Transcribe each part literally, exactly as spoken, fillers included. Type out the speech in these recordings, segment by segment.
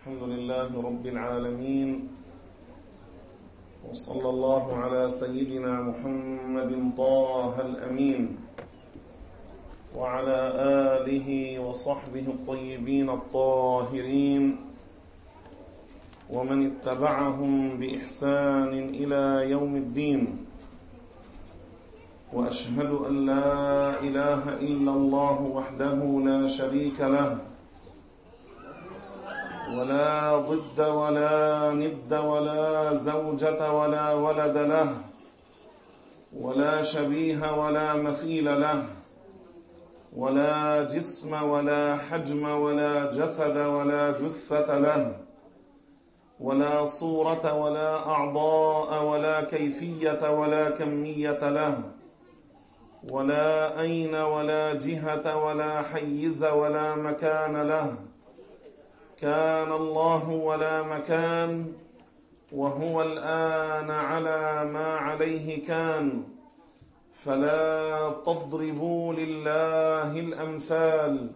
الحمد لله رب العالمين، وصلى الله على سيدنا محمد طه الأمين وعلى آله وصحبه الطيبين الطاهرين ومن اتبعهم بإحسان إلى يوم الدين. وأشهد أن لا إله إلا الله وحده لا شريك له، ولا ضد ولا ند ولا زوجة ولا ولد له، ولا شبيه ولا مثيل له، ولا جسم ولا حجم ولا جسد ولا جثة له، ولا صورة ولا أعضاء ولا كيفية ولا كمية له، ولا أين ولا جهة ولا حيز ولا مكان له. كان الله ولا مكان، وهو الآن على ما عليه كان. فلا تضربوا لله الأمثال،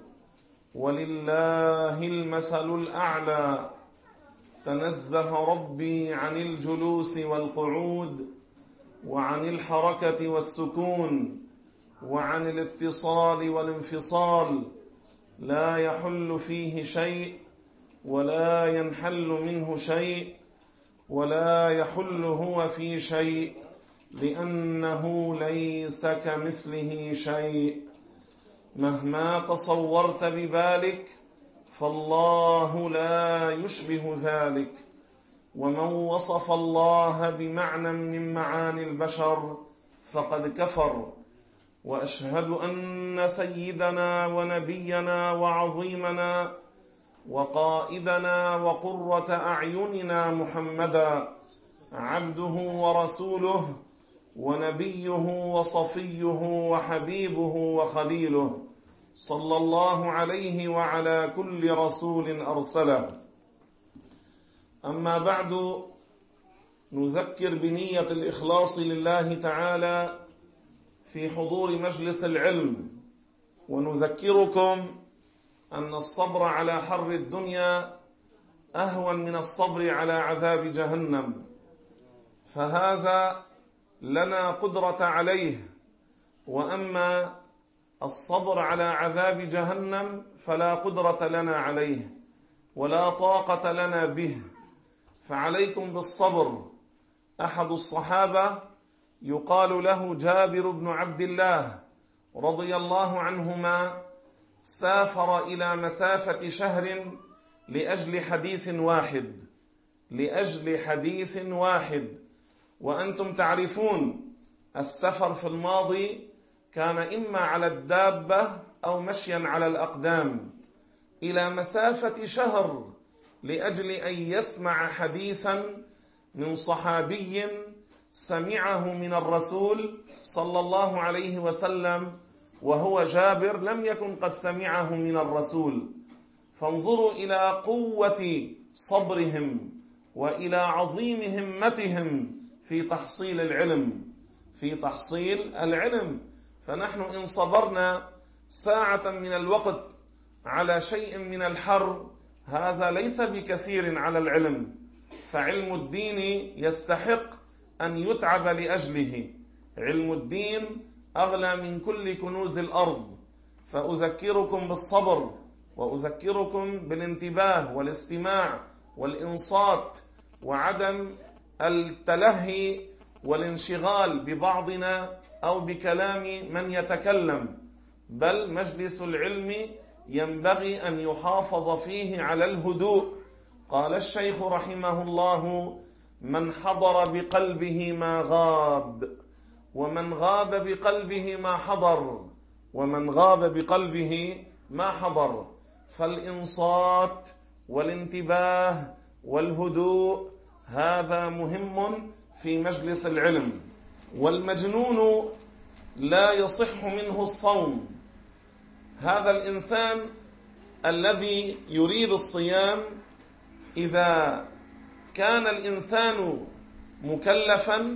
ولله المثل الأعلى. تنزه ربي عن الجلوس والقعود، وعن الحركة والسكون، وعن الاتصال والانفصال. لا يحل فيه شيء ولا ينحل منه شيء، ولا يحل هو في شيء، لأنه ليس كمثله شيء. مهما تصورت ببالك فالله لا يشبه ذلك. ومن وصف الله بمعنى من معاني البشر فقد كفر. وأشهد أن سيدنا ونبينا وعظيمنا وقائدنا وقرة أعيننا محمدا عبده ورسوله ونبيه وصفيه وحبيبه وخليله، صلى الله عليه وعلى كل رسول أرسله. أما بعد، نذكر بنية الإخلاص لله تعالى في حضور مجلس العلم، ونذكركم أن الصبر على حر الدنيا أهون من الصبر على عذاب جهنم، فهذا لنا قدرة عليه. وأما الصبر على عذاب جهنم فلا قدرة لنا عليه ولا طاقة لنا به، فعليكم بالصبر. أحد الصحابة يقال له جابر بن عبد الله رضي الله عنهما سافر إلى مسافة شهر لأجل حديث واحد لأجل حديث واحد وأنتم تعرفون السفر في الماضي كان إما على الدابة أو مشيا على الأقدام، إلى مسافة شهر لأجل أن يسمع حديثا من صحابي سمعه من الرسول صلى الله عليه وسلم، وهو جابر لم يكن قد سمعه من الرسول. فانظروا إلى قوة صبرهم وإلى عظيم همتهم في تحصيل العلم في تحصيل العلم فنحن إن صبرنا ساعة من الوقت على شيء من الحر هذا ليس بكثير على العلم، فعلم الدين يستحق أن يتعب لأجله. علم الدين أغلى من كل كنوز الأرض. فأذكركم بالصبر، وأذكركم بالانتباه والاستماع والإنصات، وعدم التلهي والانشغال ببعضنا أو بكلام من يتكلم. بل مجلس العلم ينبغي أن يحافظ فيه على الهدوء. قال الشيخ رحمه الله: من حضر بقلبه ما غاب، ومن غاب بقلبه ما حضر، ومن غاب بقلبه ما حضر. فالإنصات والانتباه والهدوء هذا مهم في مجلس العلم. والمجنون لا يصح منه الصوم. هذا الإنسان الذي يريد الصيام إذا كان الإنسان مكلفا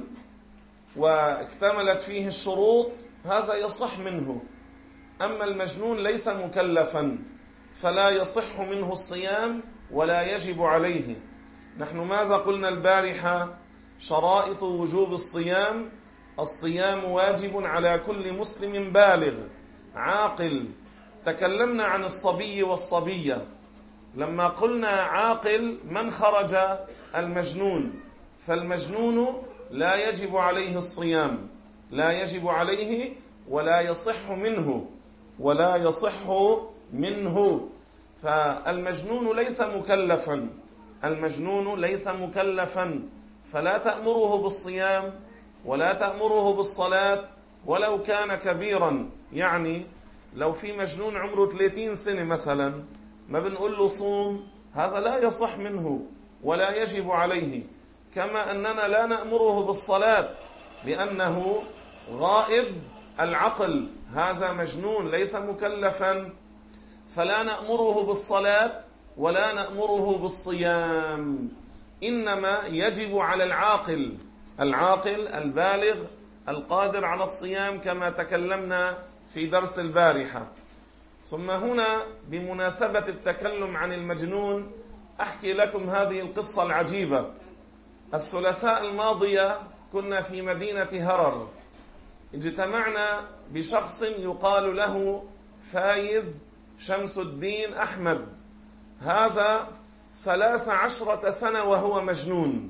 واكتملت فيه الشروط هذا يصح منه. أما المجنون ليس مكلفا فلا يصح منه الصيام ولا يجب عليه. نحن ماذا قلنا البارحة؟ شرائط وجوب الصيام: الصيام واجب على كل مسلم بالغ عاقل. تكلمنا عن الصبي والصبية. لما قلنا عاقل من خرج؟ المجنون. فالمجنون لا يجب عليه الصيام، لا يجب عليه ولا يصح منه، ولا يصح منه. فالمجنون ليس مكلفا، المجنون ليس مكلفا، فلا تأمره بالصيام ولا تأمره بالصلاة ولو كان كبيرا. يعني لو في مجنون عمره ثلاثين سنة مثلا، ما بنقول له صوم، هذا لا يصح منه ولا يجب عليه. كما أننا لا نأمره بالصلاة لأنه غائب العقل، هذا مجنون ليس مكلفا، فلا نأمره بالصلاة ولا نأمره بالصيام. إنما يجب على العاقل، العاقل البالغ القادر على الصيام كما تكلمنا في درس البارحة. ثم هنا بمناسبة التكلم عن المجنون أحكي لكم هذه القصة العجيبة. الثلاثاء الماضية كنا في مدينة هرر، اجتمعنا بشخص يقال له فايز شمس الدين أحمد. هذا ثلاث عشرة سنة وهو مجنون،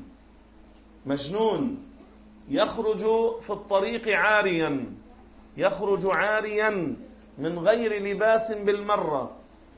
مجنون يخرج في الطريق عاريا، يخرج عاريا من غير لباس بالمرة،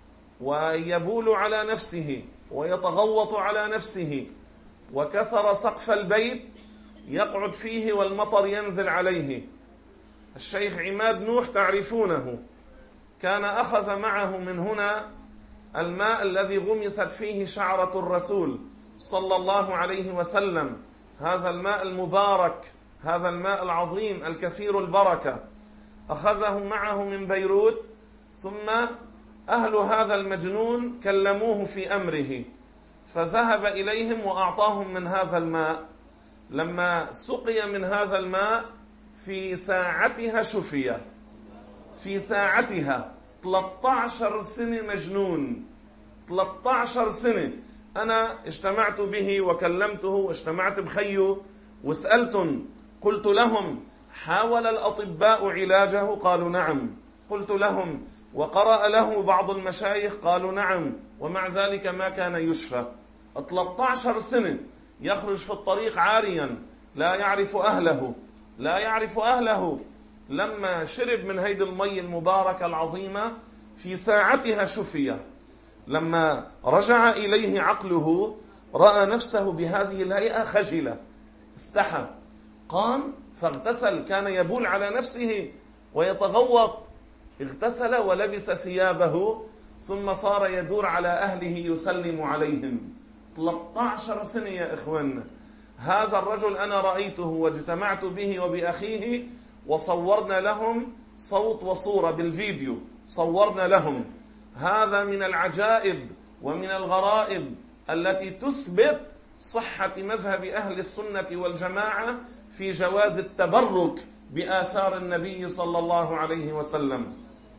ويبول على نفسه ويتغوط على نفسه، وكسر سقف البيت يقعد فيه والمطر ينزل عليه. الشيخ عماد نوح تعرفونه، كان أخذ معه من هنا الماء الذي غمست فيه شعرة الرسول صلى الله عليه وسلم، هذا الماء المبارك، هذا الماء العظيم الكثير البركة، أخذه معه من بيروت. ثم أهل هذا المجنون كلموه في أمره، فذهب إليهم وأعطاهم من هذا الماء. لما سقي من هذا الماء في ساعتها شفي، في ساعتها. ثلاثة عشر سنة مجنون، ثلاثة عشر سنة. أنا اجتمعت به وكلمته، اجتمعت بخيه وسألتم، قلت لهم: حاول الأطباء علاجه؟ قالوا نعم. قلت لهم: وقرأ له بعض المشايخ؟ قالوا نعم. ومع ذلك ما كان يشفى. ثلاثة عشر سنة يخرج في الطريق عاريا، لا يعرف أهله، لا يعرف أهله. لما شرب من هيدي المي المباركة العظيمة في ساعتها شفي. لما رجع إليه عقله رأى نفسه بهذه الهيئة خجل، استحى، قام فاغتسل. كان يبول على نفسه ويتغوط، اغتسل ولبس ثيابه، ثم صار يدور على أهله يسلم عليهم. ثلاثة عشر سنة يا إخواننا. هذا الرجل أنا رأيته واجتمعت به وبأخيه وصورنا لهم صوت وصورة بالفيديو، صورنا لهم. هذا من العجائب ومن الغرائب التي تثبت صحة مذهب أهل السنة والجماعة في جواز التبرك بآثار النبي صلى الله عليه وسلم.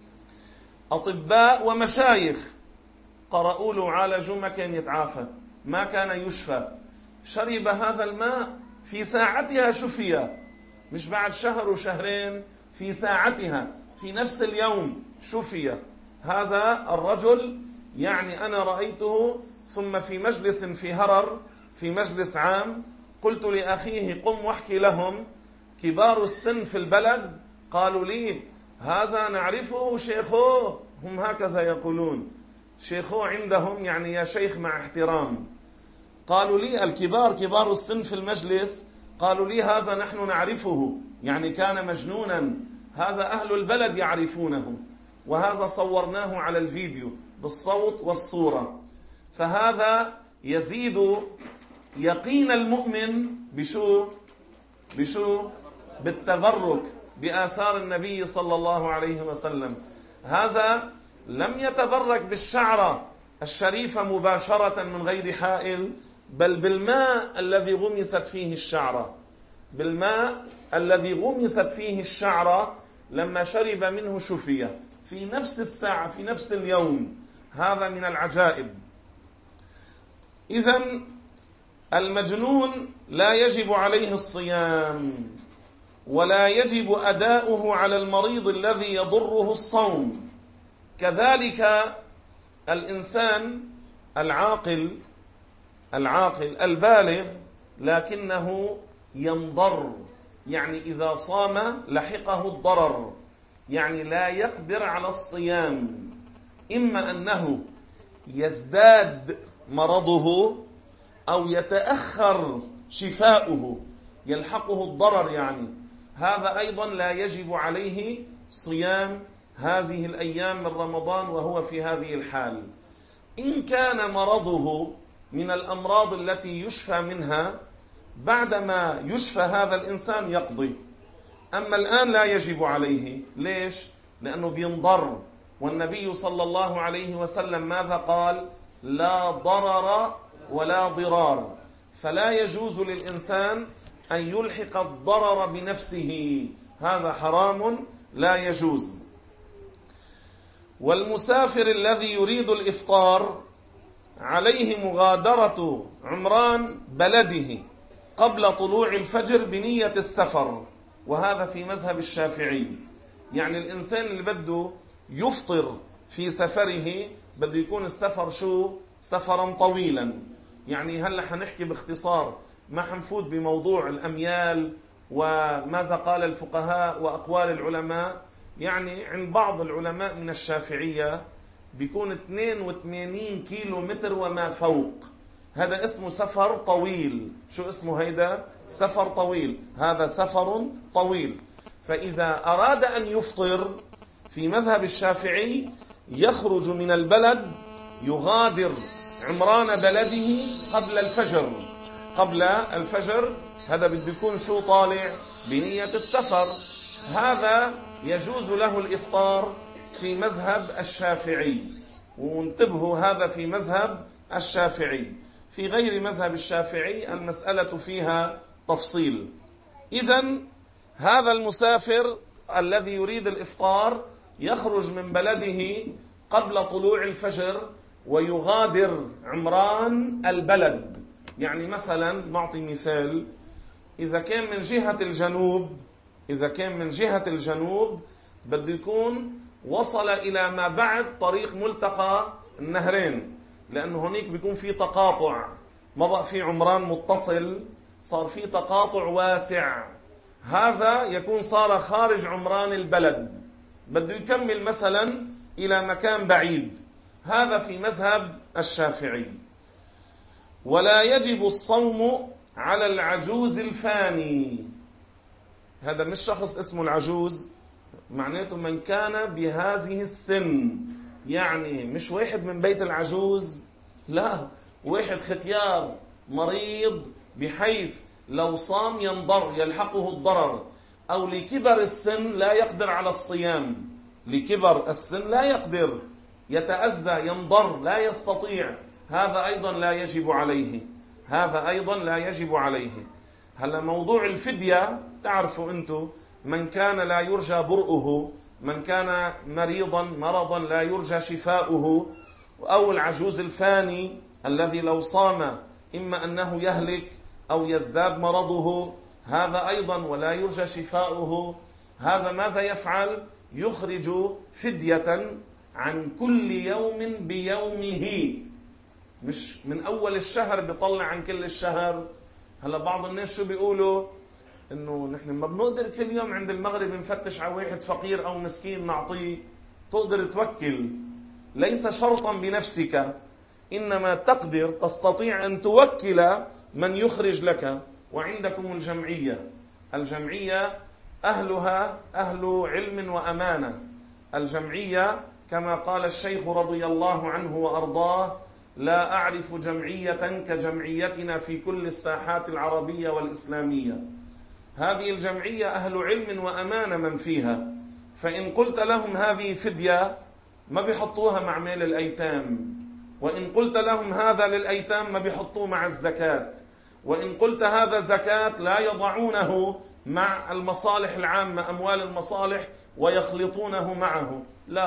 أطباء ومشايخ قرأوا له عالجوا، ما كان يتعافى، ما كان يشفى. شرب هذا الماء في ساعتها شفي، مش بعد شهر وشهرين، في ساعتها، في نفس اليوم شفي. هذا الرجل يعني أنا رأيته. ثم في مجلس في هرر، في مجلس عام، قلت لأخيه: قم واحكي لهم. كبار السن في البلد قالوا لي: هذا نعرفه شيخه، هم هكذا يقولون، شيخه عندهم يعني يا شيخ مع احترام. قالوا لي الكبار، كبار السن في المجلس، قالوا لي: هذا نحن نعرفه، يعني كان مجنونا، هذا أهل البلد يعرفونه، وهذا صورناه على الفيديو بالصوت والصورة. فهذا يزيد يقين المؤمن بشو بشو بالتبرك بآثار النبي صلى الله عليه وسلم. هذا لم يتبرك بالشعرة الشريفة مباشرة من غير حائل، بل بالماء الذي غمست فيه الشعرة، بالماء الذي غمست فيه الشعرة. لما شرب منه شفي في نفس الساعة، في نفس اليوم. هذا من العجائب. إذن المجنون لا يجب عليه الصيام، ولا يجب أداؤه على المريض الذي يضره الصوم. كذلك الإنسان العاقل العاقل البالغ لكنه ينضر، يعني إذا صام لحقه الضرر، يعني لا يقدر على الصيام، إما أنه يزداد مرضه أو يتأخر شفاؤه يلحقه الضرر، يعني هذا أيضا لا يجب عليه صيام هذه الأيام من رمضان وهو في هذه الحال. إن كان مرضه من الأمراض التي يشفى منها بعدما يشفى هذا الإنسان يقضي، أما الآن لا يجب عليه. ليش؟ لأنه بينضر، والنبي صلى الله عليه وسلم ماذا قال؟ لا ضرر ولا ضرار، فلا يجوز للإنسان أن يلحق الضرر بنفسه، هذا حرام لا يجوز. والمسافر الذي يريد الإفطار عليه مغادرة عمران بلده قبل طلوع الفجر بنية السفر، وهذا في مذهب الشافعي. يعني الإنسان اللي بده يفطر في سفره بده يكون السفر شو؟ سفرا طويلا. يعني هلأ حنحكي باختصار، ما حنفوت بموضوع الأميال وماذا قال الفقهاء وأقوال العلماء. يعني عند بعض العلماء من الشافعية بيكون اثنين وثمانين كيلو متر وما فوق، هذا اسمه سفر طويل. شو اسمه هيدا؟ سفر طويل، هذا سفر طويل. فإذا أراد أن يفطر في مذهب الشافعي يخرج من البلد، يغادر عمران بلده قبل الفجر قبل الفجر هذا بده يكون شو؟ طالع بنية السفر. هذا يجوز له الإفطار في مذهب الشافعي، وانتبهوا هذا في مذهب الشافعي. في غير مذهب الشافعي المسألة فيها تفصيل. إذن هذا المسافر الذي يريد الإفطار يخرج من بلده قبل طلوع الفجر ويغادر عمران البلد. يعني مثلا نعطي مثال، إذا كان من جهة الجنوب إذا كان من جهة الجنوب بده يكون وصل إلى ما بعد طريق ملتقى النهرين، لأنه هناك بيكون في تقاطع، ما بقى في عمران متصل، صار في تقاطع واسع، هذا يكون صار خارج عمران البلد، بده يكمل مثلا إلى مكان بعيد. هذا في مذهب الشافعي. ولا يجب الصوم على العجوز الفاني. هذا مش شخص اسمه العجوز، معناته من كان بهذه السن، يعني مش واحد من بيت العجوز، لا، واحد ختيار مريض بحيث لو صام ينضر يلحقه الضرر، أو لكبر السن لا يقدر على الصيام، لكبر السن لا يقدر، يتأذى ينضر لا يستطيع، هذا أيضا لا يجب عليه هذا أيضا لا يجب عليه. هلا موضوع الفدية تعرفوا أنتم، من كان لا يرجى برؤه، من كان مريضا مرضا لا يرجى شفاؤه، أو العجوز الفاني الذي لو صام إما أنه يهلك أو يزداد مرضه، هذا أيضا ولا يرجى شفاؤه، هذا ماذا يفعل؟ يخرج فدية عن كل يوم بيومه، مش من أول الشهر بيطلع عن كل الشهر. هلا بعض الناس شو بيقولوا؟ إنه نحن ما بنقدر كل يوم عند المغرب نفتش على واحد فقير أو مسكين نعطيه. تقدر توكل، ليس شرطا بنفسك، إنما تقدر تستطيع أن توكل من يخرج لك. وعندكم الجمعية الجمعية أهلها أهل علم وأمانة. الجمعية كما قال الشيخ رضي الله عنه وأرضاه: لا أعرف جمعية كجمعيتنا في كل الساحات العربية والإسلامية. هذه الجمعية أهل علم وأمانة من فيها، فإن قلت لهم هذه فدية ما بيحطوها مع مال الأيتام، وإن قلت لهم هذا للأيتام ما بيحطوه مع الزكاة، وإن قلت هذا زكاة لا يضعونه مع المصالح العامة، أموال المصالح، ويخلطونه معه. لا،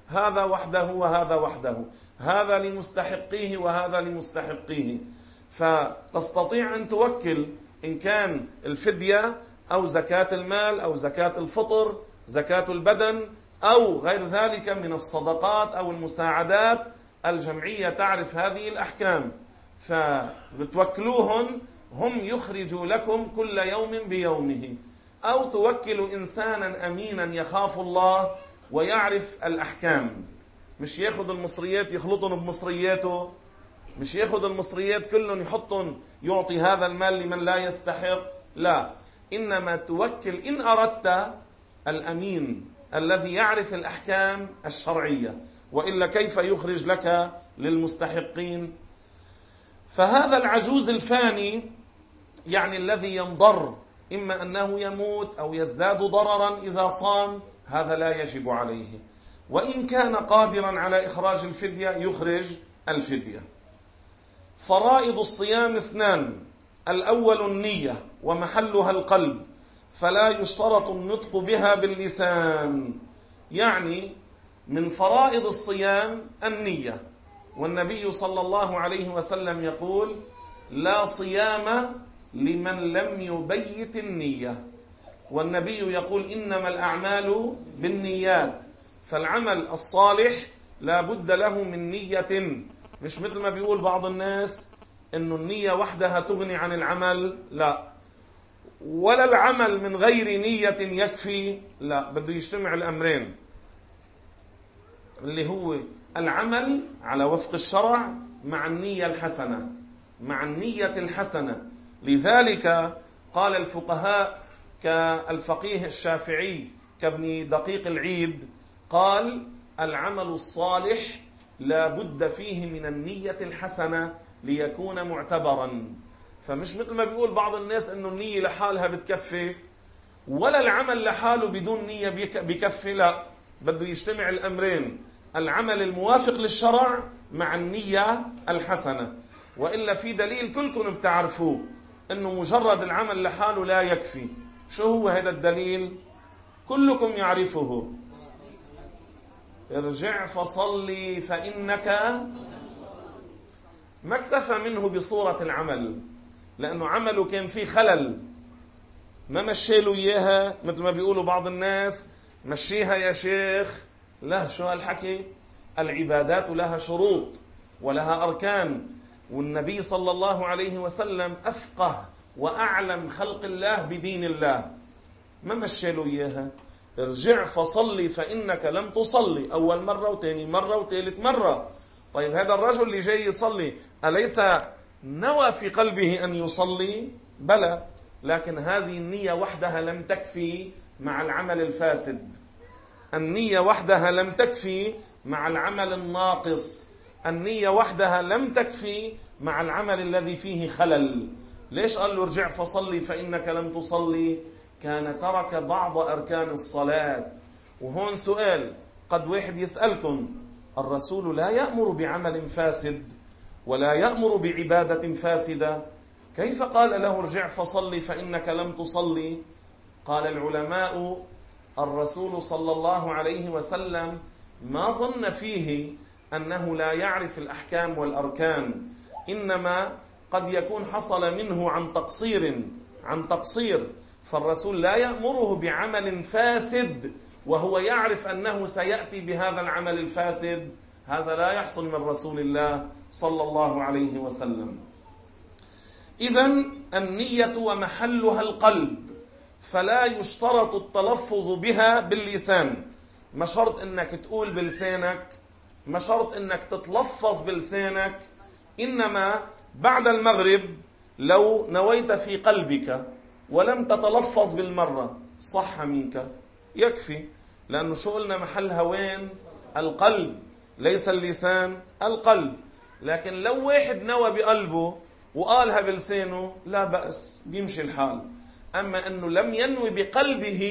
هذا وحده وهذا وحده، هذا لمستحقيه وهذا لمستحقيه. فتستطيع أن توكل إن كان الفدية أو زكاة المال أو زكاة الفطر، زكاة البدن، أو غير ذلك من الصدقات أو المساعدات. الجمعية تعرف هذه الأحكام، فبتوكلوهم هم يخرجوا لكم كل يوم بيومه. أو توكلوا إنسانا أمينا يخاف الله ويعرف الأحكام، مش ياخذ المصريات يخلطهم بمصرياته، مش ياخذ المصريات كلهم يحطهم يعطي هذا المال لمن لا يستحق، لا، إنما توكل إن أردت الأمين الذي يعرف الأحكام الشرعية، وإلا كيف يخرج لك للمستحقين؟ فهذا العجوز الفاني يعني الذي ينضر، إما أنه يموت أو يزداد ضررا إذا صام، هذا لا يجب عليه. وإن كان قادرا على إخراج الفدية يخرج الفدية. فرائض الصيام اثنان: الأول النية ومحلها القلب، فلا يشترط النطق بها باللسان. يعني من فرائض الصيام النية، والنبي صلى الله عليه وسلم يقول: لا صيام لمن لم يبيت النية. والنبي يقول: إنما الأعمال بالنيات. فالعمل الصالح لا بد له من نية، مش مثل ما بيقول بعض الناس إنه النية وحدها تغني عن العمل، لا، ولا العمل من غير نية يكفي، لا، بده يجتمع الأمرين، اللي هو العمل على وفق الشرع مع النية الحسنة، مع النية الحسنة. لذلك قال الفقهاء كالفقيه الشافعي كابن دقيق العيد، قال: العمل الصالح لا بد فيه من النية الحسنة ليكون معتبرا. فمش مثل ما بيقول بعض الناس انه النية لحالها بتكفي، ولا العمل لحاله بدون نية بكفي، لا، بده يجتمع الأمرين، العمل الموافق للشرع مع النية الحسنة. وإلا في دليل كلكم بتعرفوه، انه مجرد العمل لحاله لا يكفي. شو هو هذا الدليل؟ كلكم يعرفه: ارجع فصلي فإنك. ما اكتفى منه بصورة العمل، لأنه عمله كان فيه خلل، ما مشيله إياها مثل ما بيقولوا بعض الناس: مشيها يا شيخ. لا، شو هالحكي؟ العبادات لها شروط ولها أركان، والنبي صلى الله عليه وسلم أفقه وأعلم خلق الله بدين الله، ما مشيله إياها. ارجع فصلي فإنك لم تصلي، أول مرة وثاني مرة وثالث مرة. طيب هذا الرجل اللي جاي يصلي أليس نوى في قلبه أن يصلي؟ بلى، لكن هذه النية وحدها لم تكفي مع العمل الفاسد، النية وحدها لم تكفي مع العمل الناقص، النية وحدها لم تكفي مع العمل الذي فيه خلل. ليش قال له ارجع فصلي فإنك لم تصلي؟ كان ترك بعض أركان الصلاة. وهون سؤال قد واحد يسألكم: الرسول لا يأمر بعمل فاسد ولا يأمر بعبادة فاسدة، كيف قال له ارجع فصلي فإنك لم تصلي؟ قال العلماء: الرسول صلى الله عليه وسلم ما ظن فيه أنه لا يعرف الأحكام والأركان، إنما قد يكون حصل منه عن تقصير عن تقصير فالرسول لا يأمره بعمل فاسد وهو يعرف أنه سيأتي بهذا العمل الفاسد، هذا لا يحصل من رسول الله صلى الله عليه وسلم. إذن النية ومحلها القلب، فلا يشترط التلفظ بها باللسان، ما شرط انك تقول بلسانك، ما شرط انك تتلفظ بلسانك، إنما بعد المغرب لو نويت في قلبك ولم تتلفظ بالمرة صح منك، يكفي، لأنه شو قلنا محلها وين؟ القلب، ليس اللسان، القلب. لكن لو واحد نوى بقلبه وقالها بلسانه لا بأس، بيمشي الحال. أما أنه لم ينوي بقلبه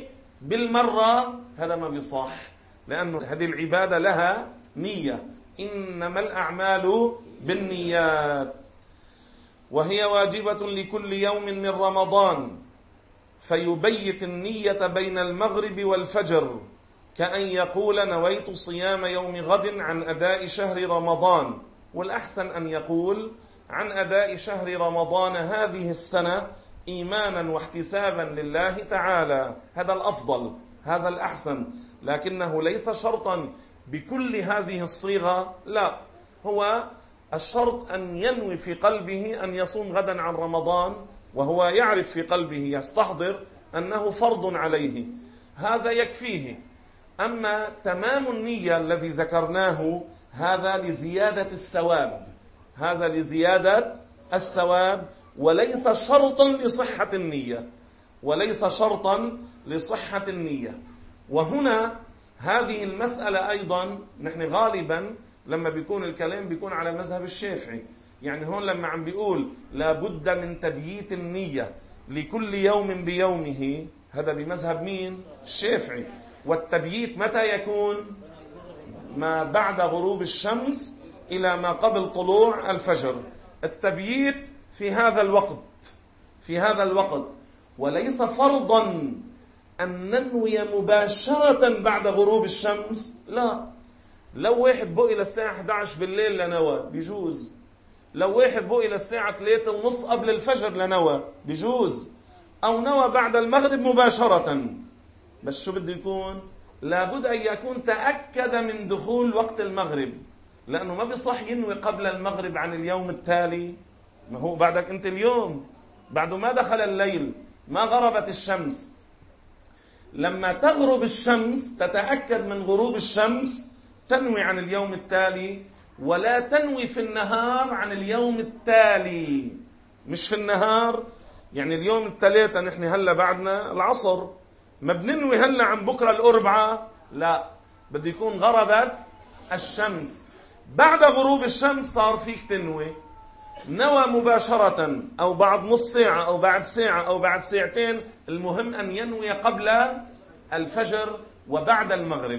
بالمرة هذا ما بيصح، لأنه هذه العبادة لها نية، إنما الأعمال بالنيات، وهي واجبة لكل يوم من رمضان، فيبيت النية بين المغرب والفجر، كأن يقول نويت صيام يوم غد عن أداء شهر رمضان، والأحسن أن يقول عن أداء شهر رمضان هذه السنة إيمانا واحتسابا لله تعالى. هذا الأفضل، هذا الأحسن، لكنه ليس شرطا بكل هذه الصيغة، لا، هو الشرط أن ينوي في قلبه أن يصوم غدا عن رمضان، وهو يعرف في قلبه يستحضر أنه فرض عليه، هذا يكفيه. أما تمام النية الذي ذكرناه هذا لزيادة الثواب، هذا لزيادة الثواب وليس شرطا لصحة النية، وليس شرطا لصحة النية. وهنا هذه المسألة أيضا نحن غالبا لما بيكون الكلام بيكون على مذهب الشافعي، يعني هون لما عم بيقول لابد من تبييت النية لكل يوم بيومه، هذا بمذهب مين؟ الشافعي. والتبييت متى يكون؟ ما بعد غروب الشمس إلى ما قبل طلوع الفجر، التبييت في هذا الوقت، في هذا الوقت، وليس فرضا أن ننوي مباشرة بعد غروب الشمس، لا. لو واحد بقي للساعة إحدى عشر بالليل لنوى بيجوز، لو واحد بقي للساعة ثلاثة ونص قبل الفجر لنوى بيجوز، أو نوى بعد المغرب مباشرة، بس شو بده يكون؟ لابد أن يكون تأكد من دخول وقت المغرب، لأنه ما بيصح ينوي قبل المغرب عن اليوم التالي. ما هو بعدك أنت اليوم بعد ما دخل الليل، ما غربت الشمس. لما تغرب الشمس تتأكد من غروب الشمس تنوي عن اليوم التالي، ولا تنوي في النهار عن اليوم التالي. مش في النهار، يعني اليوم الثلاثة نحن هلا بعدنا العصر، ما بننوي هلا عن بكرة الأربعة، لا، بده يكون غربت الشمس. بعد غروب الشمس صار فيك تنوي، نوى مباشرة أو بعد نص ساعة أو بعد ساعة أو بعد ساعتين، المهم أن ينوي قبل الفجر وبعد المغرب.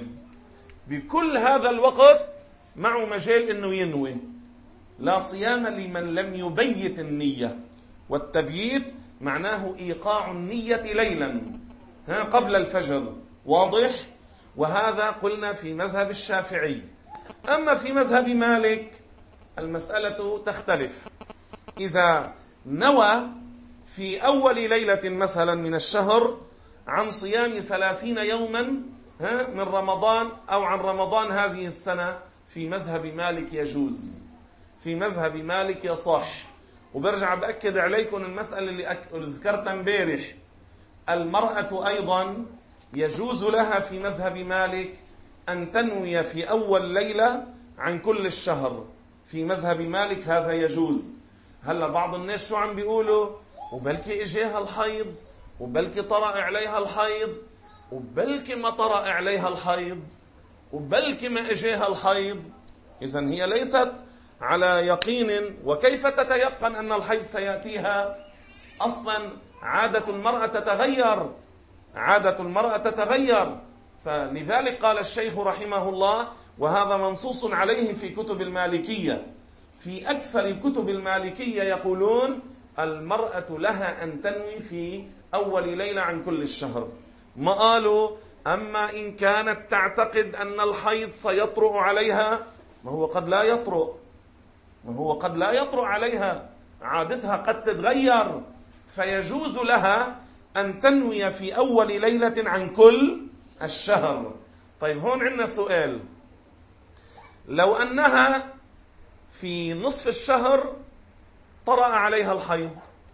بكل هذا الوقت معه مجال أنه ينوي، لا صيام لمن لم يبيت النية. والتبييت معناه إيقاع النية ليلا ها قبل الفجر، واضح؟ وهذا قلنا في مذهب الشافعي. أما في مذهب مالك المسألة تختلف. إذا نوى في أول ليلة مثلا من الشهر عن صيام ثلاثين يوما من رمضان أو عن رمضان هذه السنة، في مذهب مالك يجوز، في مذهب مالك يصح. وبرجع بأكد عليكم المسألة اللي أك... ذكرتها امبارح، المرأة أيضا يجوز لها في مذهب مالك أن تنوي في أول ليلة عن كل الشهر، في مذهب مالك هذا يجوز. هلا بعض الناس شو عم بيقولوا؟ وبلكي إجاها الحيض، وبلكي طرأ عليها الحيض، وبلكي ما طرأ عليها الحيض، وبلكي ما إجاها الحيض. إذن هي ليست على يقين. وكيف تتيقن أن الحيض سيأتيها؟ أصلا عادة المرأة تتغير، عادة المرأة تتغير. فلذلك قال الشيخ رحمه الله، وهذا منصوص عليه في كتب المالكية، في أكثر كتب المالكية يقولون المرأة لها أن تنوي في أول ليلة عن كل الشهر. ما قالوا أما إن كانت تعتقد أن الحيض سيطرأ عليها، ما هو قد لا يطرأ، ما هو قد لا يطرأ عليها، عادتها قد تتغير، فيجوز لها أن تنوي في أول ليلة عن كل الشهر. طيب هون عندنا سؤال، لو أنها في نصف الشهر طرأ عليها الحيض،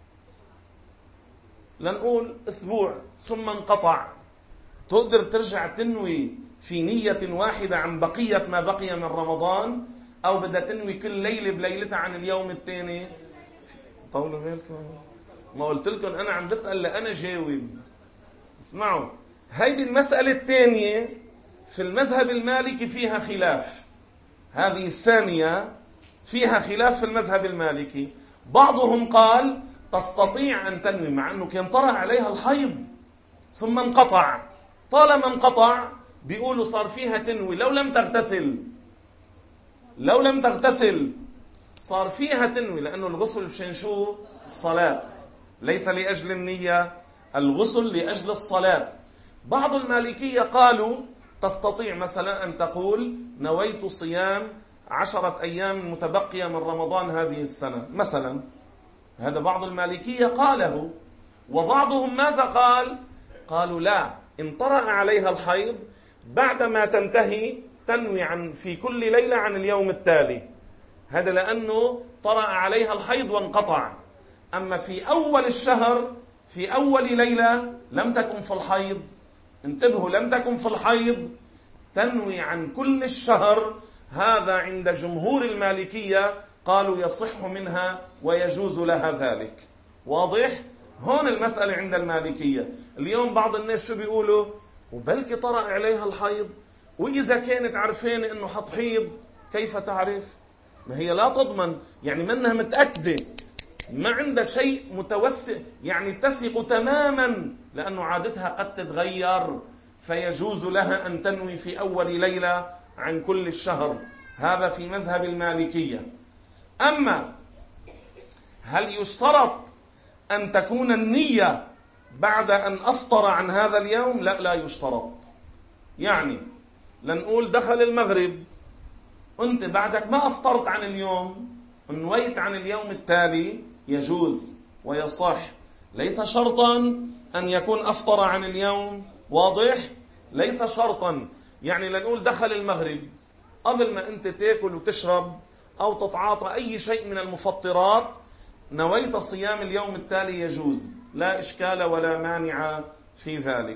لنقول أسبوع ثم انقطع، تقدر ترجع تنوي في نية واحدة عن بقية ما بقي من رمضان، أو بدها تنوي كل ليلة بليلتها عن اليوم الثاني؟ طولوا بالكم، ما قلت لكم أنا عم بسأل لأنا جاوب. اسمعوا، هيدي المسألة الثانية في المذهب المالكي فيها خلاف، هذه الثانية فيها خلاف في المذهب المالكي. بعضهم قال تستطيع أن تنوي مع أنه كان طرأ عليها الحيض ثم انقطع، طالما انقطع بيقولوا صار فيها تنوي لو لم تغتسل، لو لم تغتسل صار فيها تنوي، لأنه الغسل مشان شو؟ الصلاة، ليس لأجل النية، الغسل لأجل الصلاة. بعض المالكية قالوا تستطيع مثلا أن تقول نويت صيام عشرة أيام متبقية من رمضان هذه السنة مثلا. هذا بعض المالكية قاله. وبعضهم ماذا قال؟ قالوا لا، إن طرأ عليها الحيض بعدما تنتهي تنوي عن في كل ليلة عن اليوم التالي. هذا لأنه طرأ عليها الحيض وانقطع. أما في أول الشهر في أول ليلة لم تكن في الحيض، انتبهوا، لم تكن في الحيض، تنوي عن كل الشهر. هذا عند جمهور المالكية قالوا يصح منها ويجوز لها ذلك. واضح؟ هون المسألة عند المالكية. اليوم بعض الناس شو بيقولوا؟ وبلكي طرأ عليها الحيض، وإذا كانت عارفين إنه حتحيض كيف تعرف؟ ما هي لا تضمن، يعني منها متأكدة، ما عندها شيء متوسع، يعني تثق تماما، لأنه عادتها قد تتغير، فيجوز لها أن تنوي في أول ليلة عن كل الشهر. هذا في مذهب المالكية. أما هل يشترط أن تكون النية بعد أن أفطر عن هذا اليوم؟ لا، لا يشترط. يعني لنقول دخل المغرب، أنت بعدك ما أفطرت عن اليوم، نويت عن اليوم التالي، يجوز ويصح. ليس شرطا أن يكون أفطر عن اليوم. واضح؟ ليس شرطا. يعني لنقول دخل المغرب، قبل ما أنت تأكل وتشرب أو تتعاطى أي شيء من المفطرات نويت صيام اليوم التالي، يجوز، لا إشكال ولا مانع في ذلك.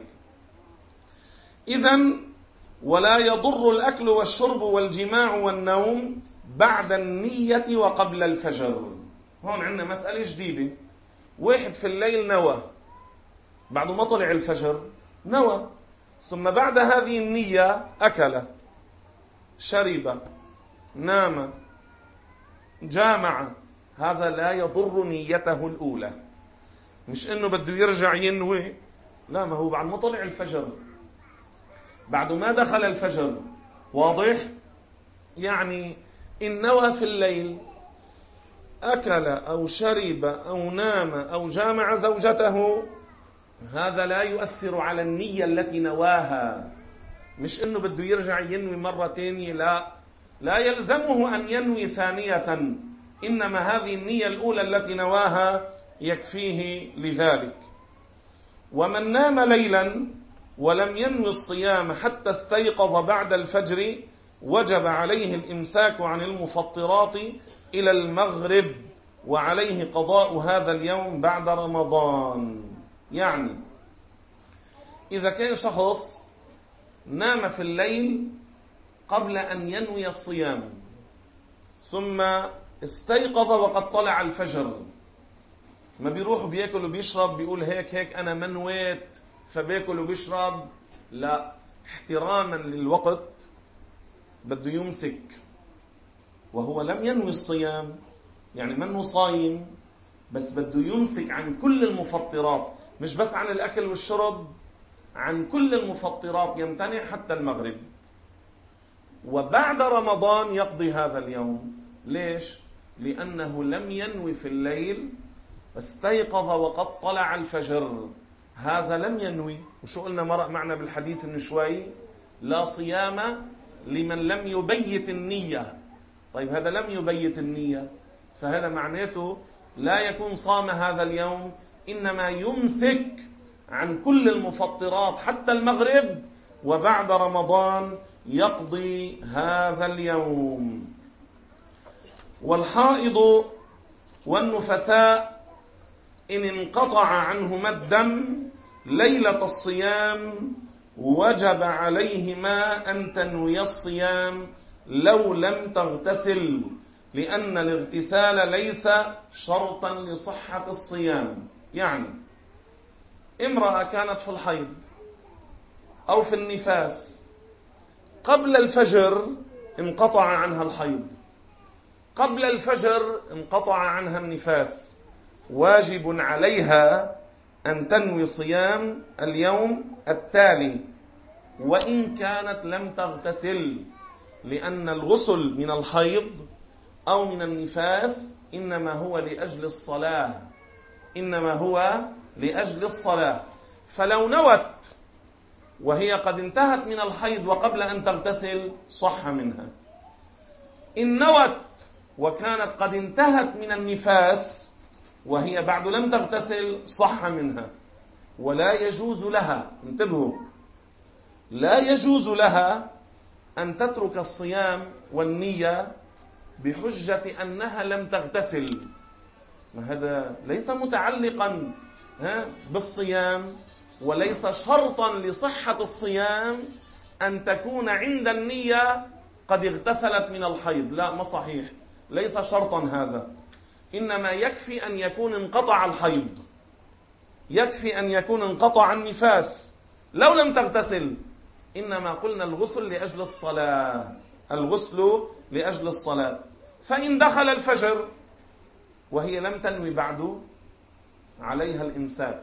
إذن ولا يضر الأكل والشرب والجماع والنوم بعد النية وقبل الفجر. هون عندنا مسألة جديدة. واحد في الليل نوى، بعد ما طلع الفجر نوى، ثم بعد هذه النية أكل، شرب، نام، جامع. هذا لا يضر نيته الأولى. مش إنه بده يرجع ينوي، لا، ما هو بعد ما طلع الفجر، بعد ما دخل الفجر. واضح؟ يعني إن نوى في الليل أكل أو شرب أو نام أو جامع زوجته، هذا لا يؤثر على النية التي نواها. مش إنه بده يرجع ينوي مرة تانية، لا، لا يلزمه أن ينوي ثانية، إنما هذه النية الأولى التي نواها يكفيه لذلك. ومن نام ليلا ولم ينوي الصيام حتى استيقظ بعد الفجر وجب عليه الإمساك عن المفطرات إلى المغرب، وعليه قضاء هذا اليوم بعد رمضان. يعني إذا كان شخص نام في الليل قبل أن ينوي الصيام ثم استيقظ وقد طلع الفجر، ما بيروح بياكل وبيشرب بيقول هيك هيك أنا منويت فبياكل وبيشرب، لا، احتراما للوقت بده يمسك وهو لم ينوي الصيام، يعني منه صايم، بس بده يمسك عن كل المفطرات، مش بس عن الأكل والشرب، عن كل المفطرات يمتنع حتى المغرب. وبعد رمضان يقضي هذا اليوم. ليش؟ لأنه لم ينوي في الليل، استيقظ وقد طلع الفجر، هذا لم ينوي. وشو قلنا مرة معنا بالحديث من شوي؟ لا صيام لمن لم يبيت النية. طيب هذا لم يبيت النية، فهذا معناته لا يكون صام هذا اليوم، إنما يمسك عن كل المفطرات حتى المغرب، وبعد رمضان يقضي هذا اليوم. والحائض والنفساء إن انقطع عنهما الدم ليلة الصيام وجب عليهما أن تنوي الصيام لو لم تغتسل، لأن الاغتسال ليس شرطا لصحة الصيام. يعني امرأة كانت في الحيض أو في النفاس قبل الفجر انقطع عنها الحيض، قبل الفجر انقطع عنها النفاس، واجب عليها أن تنوي صيام اليوم التالي وإن كانت لم تغتسل، لأن الغسل من الحيض أو من النفاس إنما هو لأجل الصلاة، إنما هو لأجل الصلاة. فلو نوت وهي قد انتهت من الحيض وقبل أن تغتسل صح منها. إن نوت وكانت قد انتهت من النفاس وهي بعد لم تغتسل صح منها. ولا يجوز لها، انتبهوا، لا يجوز لها أن تترك الصيام والنية بحجة أنها لم تغتسل. ما هذا ليس متعلقا بالصيام، وليس شرطا لصحة الصيام أن تكون عند النية قد اغتسلت من الحيض. لا، ما صحيح، ليس شرطا هذا. إنما يكفي أن يكون انقطع الحيض، يكفي أن يكون انقطع النفاس لو لم تغتسل. إنما قلنا الغسل لأجل الصلاة، الغسل لأجل الصلاة. فإن دخل الفجر وهي لم تنوي بعد عليها الإمساك،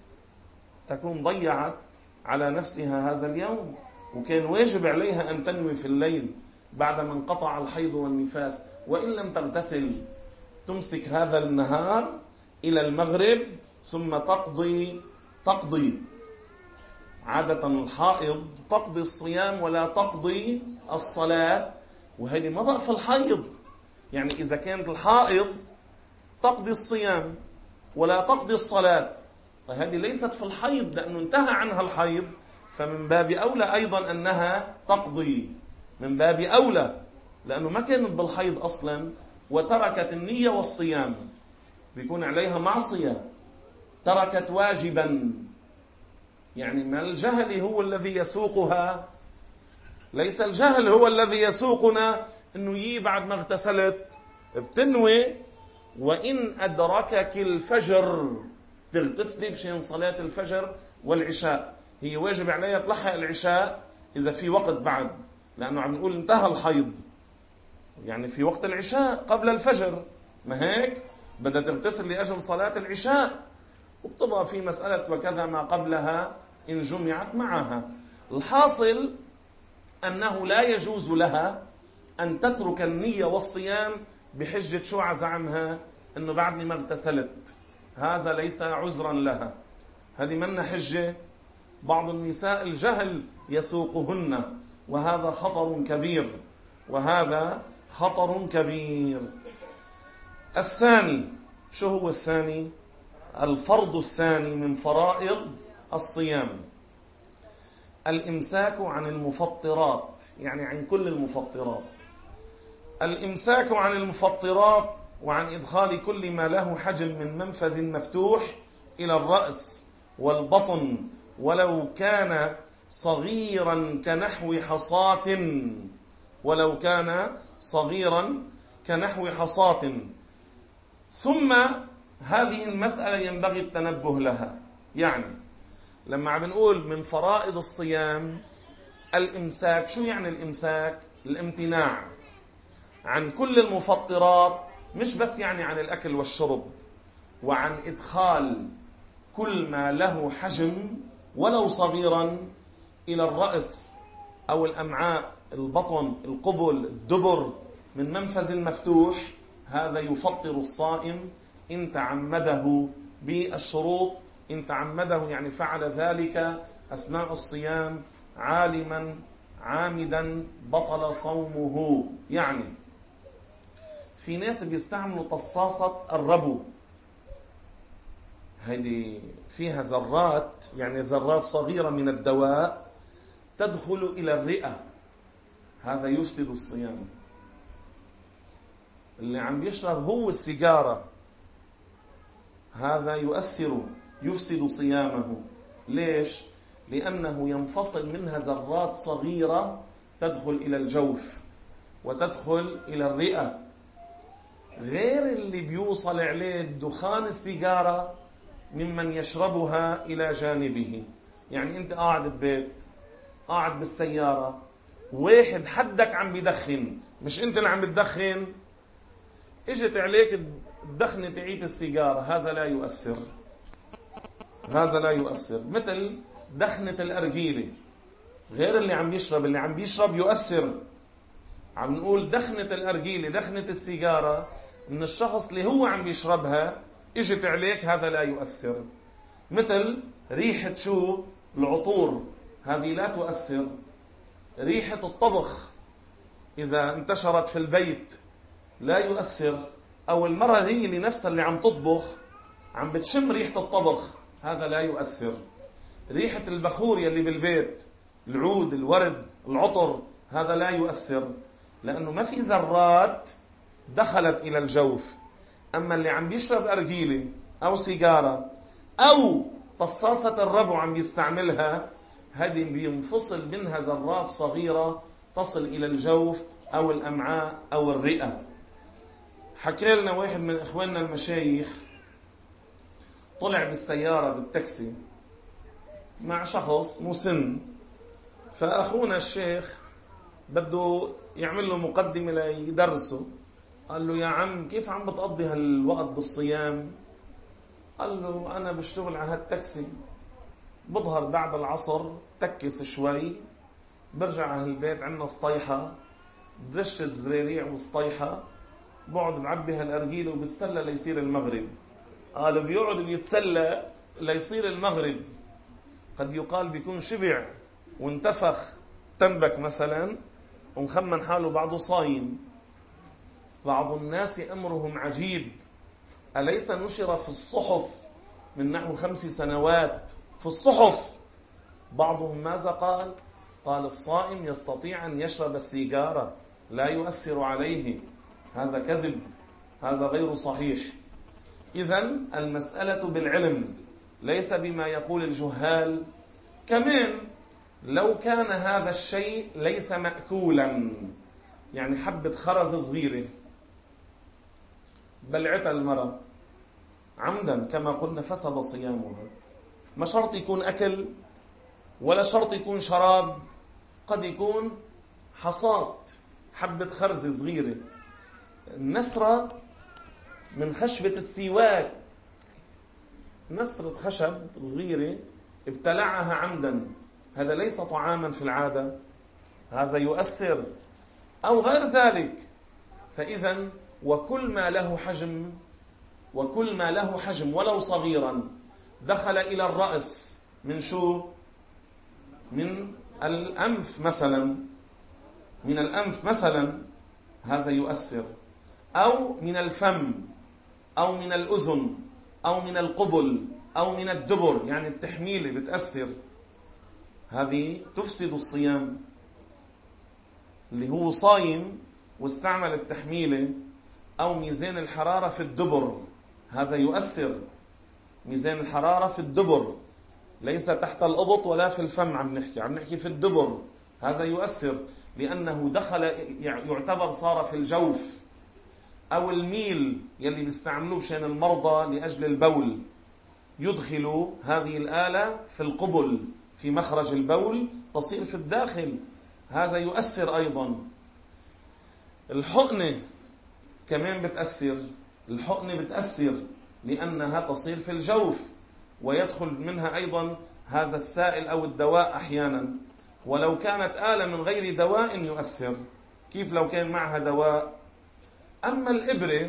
تكون ضيعت على نفسها هذا اليوم، وكان واجب عليها أن تنوي في الليل بعدما انقطع الحيض والنفاس. وإن لم تغتسل تمسك هذا النهار إلى المغرب ثم تقضي تقضي عادة الحائض تقضي الصيام ولا تقضي الصلاة، وهذه ما بقى في الحيض. يعني إذا كانت الحائض تقضي الصيام ولا تقضي الصلاة، فهذه ليست في الحيض لأنه انتهى عنها الحيض، فمن باب أولى أيضا أنها تقضي، من باب أولى، لأنه ما كانت بالحيض أصلا وتركت النية والصيام، بيكون عليها معصية، تركت واجبا. يعني ما الجهل هو الذي يسوقها، ليس الجهل هو الذي يسوقنا انه يي بعد ما اغتسلت بتنوي وان ادركك الفجر تغتسلي بشان صلاة الفجر والعشاء. هي واجب عليها تلحق العشاء اذا في وقت بعد، لانه عم نقول انتهى الحيض، يعني في وقت العشاء قبل الفجر، ما هيك بدها تغتسل لاجل صلاة العشاء، وبتبقى في مسألة وكذا ما قبلها إن جمعت معها. الحاصل أنه لا يجوز لها أن تترك النية والصيام بحجة شو عزعمها أنه بعدني ما اغتسلت. هذا ليس عذرا لها، هذه من حجة. بعض النساء الجهل يسوقهن، وهذا خطر كبير، وهذا خطر كبير. الثاني، شو هو الثاني؟ الفرض الثاني من فرائض الصيام الإمساك عن المفطرات، يعني عن كل المفطرات. الإمساك عن المفطرات وعن إدخال كل ما له حجم من منفذ مفتوح إلى الرأس والبطن ولو كان صغيرا كنحو حصاة، ولو كان صغيرا كنحو حصاة. ثم هذه المسألة ينبغي التنبه لها. يعني لما عم نقول من فرائض الصيام الإمساك، شو يعني الإمساك؟ الامتناع عن كل المفطرات، مش بس يعني عن الأكل والشرب، وعن إدخال كل ما له حجم ولو صغيرا إلى الرأس أو الأمعاء، البطن، القبل، الدبر من منفذ مفتوح. هذا يفطر الصائم إن تعمده بالشروط، إن تعمده يعني فعل ذلك أثناء الصيام عالما عامدا بطل صومه. يعني في ناس بيستعملوا تصاصة الربو، هذه فيها ذرات، يعني ذرات صغيرة من الدواء تدخل إلى الرئة، هذا يفسد الصيام. اللي عم بيشرب هو السيجارة، هذا يؤثر يفسد صيامه. ليش؟ لأنه ينفصل منها ذرات صغيرة تدخل إلى الجوف وتدخل إلى الرئة، غير اللي بيوصل عليه دخان السيجارة ممن يشربها إلى جانبه. يعني أنت قاعد ببيت، قاعد بالسيارة، واحد حدك عم بيدخن، مش أنت اللي عم بتدخن، اجت عليك الدخنة تعيت السيجارة، هذا لا يؤثر، هذا لا يؤثر. مثل دخنة الأرجيلة، غير اللي عم يشرب، اللي عم بيشرب يؤثر. عم نقول دخنة الأرجيلة، دخنة السيجارة من الشخص اللي هو عم بيشربها اجت عليك، هذا لا يؤثر. مثل ريحة شو؟ العطور، هذه لا تؤثر. ريحة الطبخ إذا انتشرت في البيت لا يؤثر. أو المرأة هي اللي نفسها اللي عم تطبخ عم بتشم ريحة الطبخ، هذا لا يؤثر. ريحة البخور يلي بالبيت، العود، الورد، العطر، هذا لا يؤثر لأنه ما في ذرات دخلت إلى الجوف. أما اللي عم بيشرب أرجيلة أو سيجارة أو طصاصة الربو عم بيستعملها، هذه بينفصل منها ذرات صغيرة تصل إلى الجوف أو الأمعاء أو الرئة. حكى لنا واحد من إخواننا المشايخ طلع بالسيارة بالتاكسي مع شخص مسن، فأخونا الشيخ بده يعمل له مقدمة ليدرسه. قال له: يا عم كيف عم بتقضي هالوقت بالصيام؟ قال له: أنا بشتغل على هالتاكسي، بظهر بعد العصر تكس شوي، برجع على البيت عندنا سطيحة، برش الزريريع وسطيحة، بقعد بعبي هالأرجيلة وبتسلى ليصير المغرب. قال بيقعد بيتسلى ليصير المغرب. قد يقال بيكون شبع وانتفخ تنبك مثلا ومخمن حاله بعضه صايم. بعض الناس أمرهم عجيب. أليس نشر في الصحف من نحو خمس سنوات في الصحف؟ بعضهم ماذا قال؟ قال: الصائم يستطيع أن يشرب السيجارة لا يؤثر عليه. هذا كذب، هذا غير صحيح. إذن المسألة بالعلم ليس بما يقول الجهال. كمان لو كان هذا الشيء ليس مأكولا، يعني حبة خرز صغيرة بلعتها المرأة عمدا كما قلنا فسد صيامها. ما شرط يكون أكل ولا شرط يكون شراب، قد يكون حصاة، حبة خرز صغيرة، نسرة من خشبة السواك، نسرة خشب صغيرة ابتلعها عمدا، هذا ليس طعاما في العادة، هذا يؤثر. أو غير ذلك. فإذا وكل ما له حجم وكل ما له حجم ولو صغيرا دخل إلى الرأس من شو؟ من الأنف مثلا، من الأنف مثلا، هذا يؤثر. أو من الفم أو من الأذن أو من القبل أو من الدبر، يعني التحميلة بتأثر، هذه تفسد الصيام. اللي هو صايم واستعمل التحميلة أو ميزان الحرارة في الدبر، هذا يؤثر. ميزان الحرارة في الدبر، ليس تحت الأبط ولا في الفم، عم نحكي عم نحكي في الدبر، هذا يؤثر لأنه دخل، يعتبر صار في الجوف. أو الميل يلي بيستعملوه بشان المرضى لأجل البول، يدخلوا هذه الآلة في القبل في مخرج البول تصير في الداخل، هذا يؤثر أيضا. الحقنة كمان بتأثر، الحقنة بتأثر لأنها تصير في الجوف ويدخل منها أيضا هذا السائل أو الدواء أحيانا. ولو كانت آلة من غير دواء يؤثر، كيف لو كان معها دواء؟ أما الإبرة،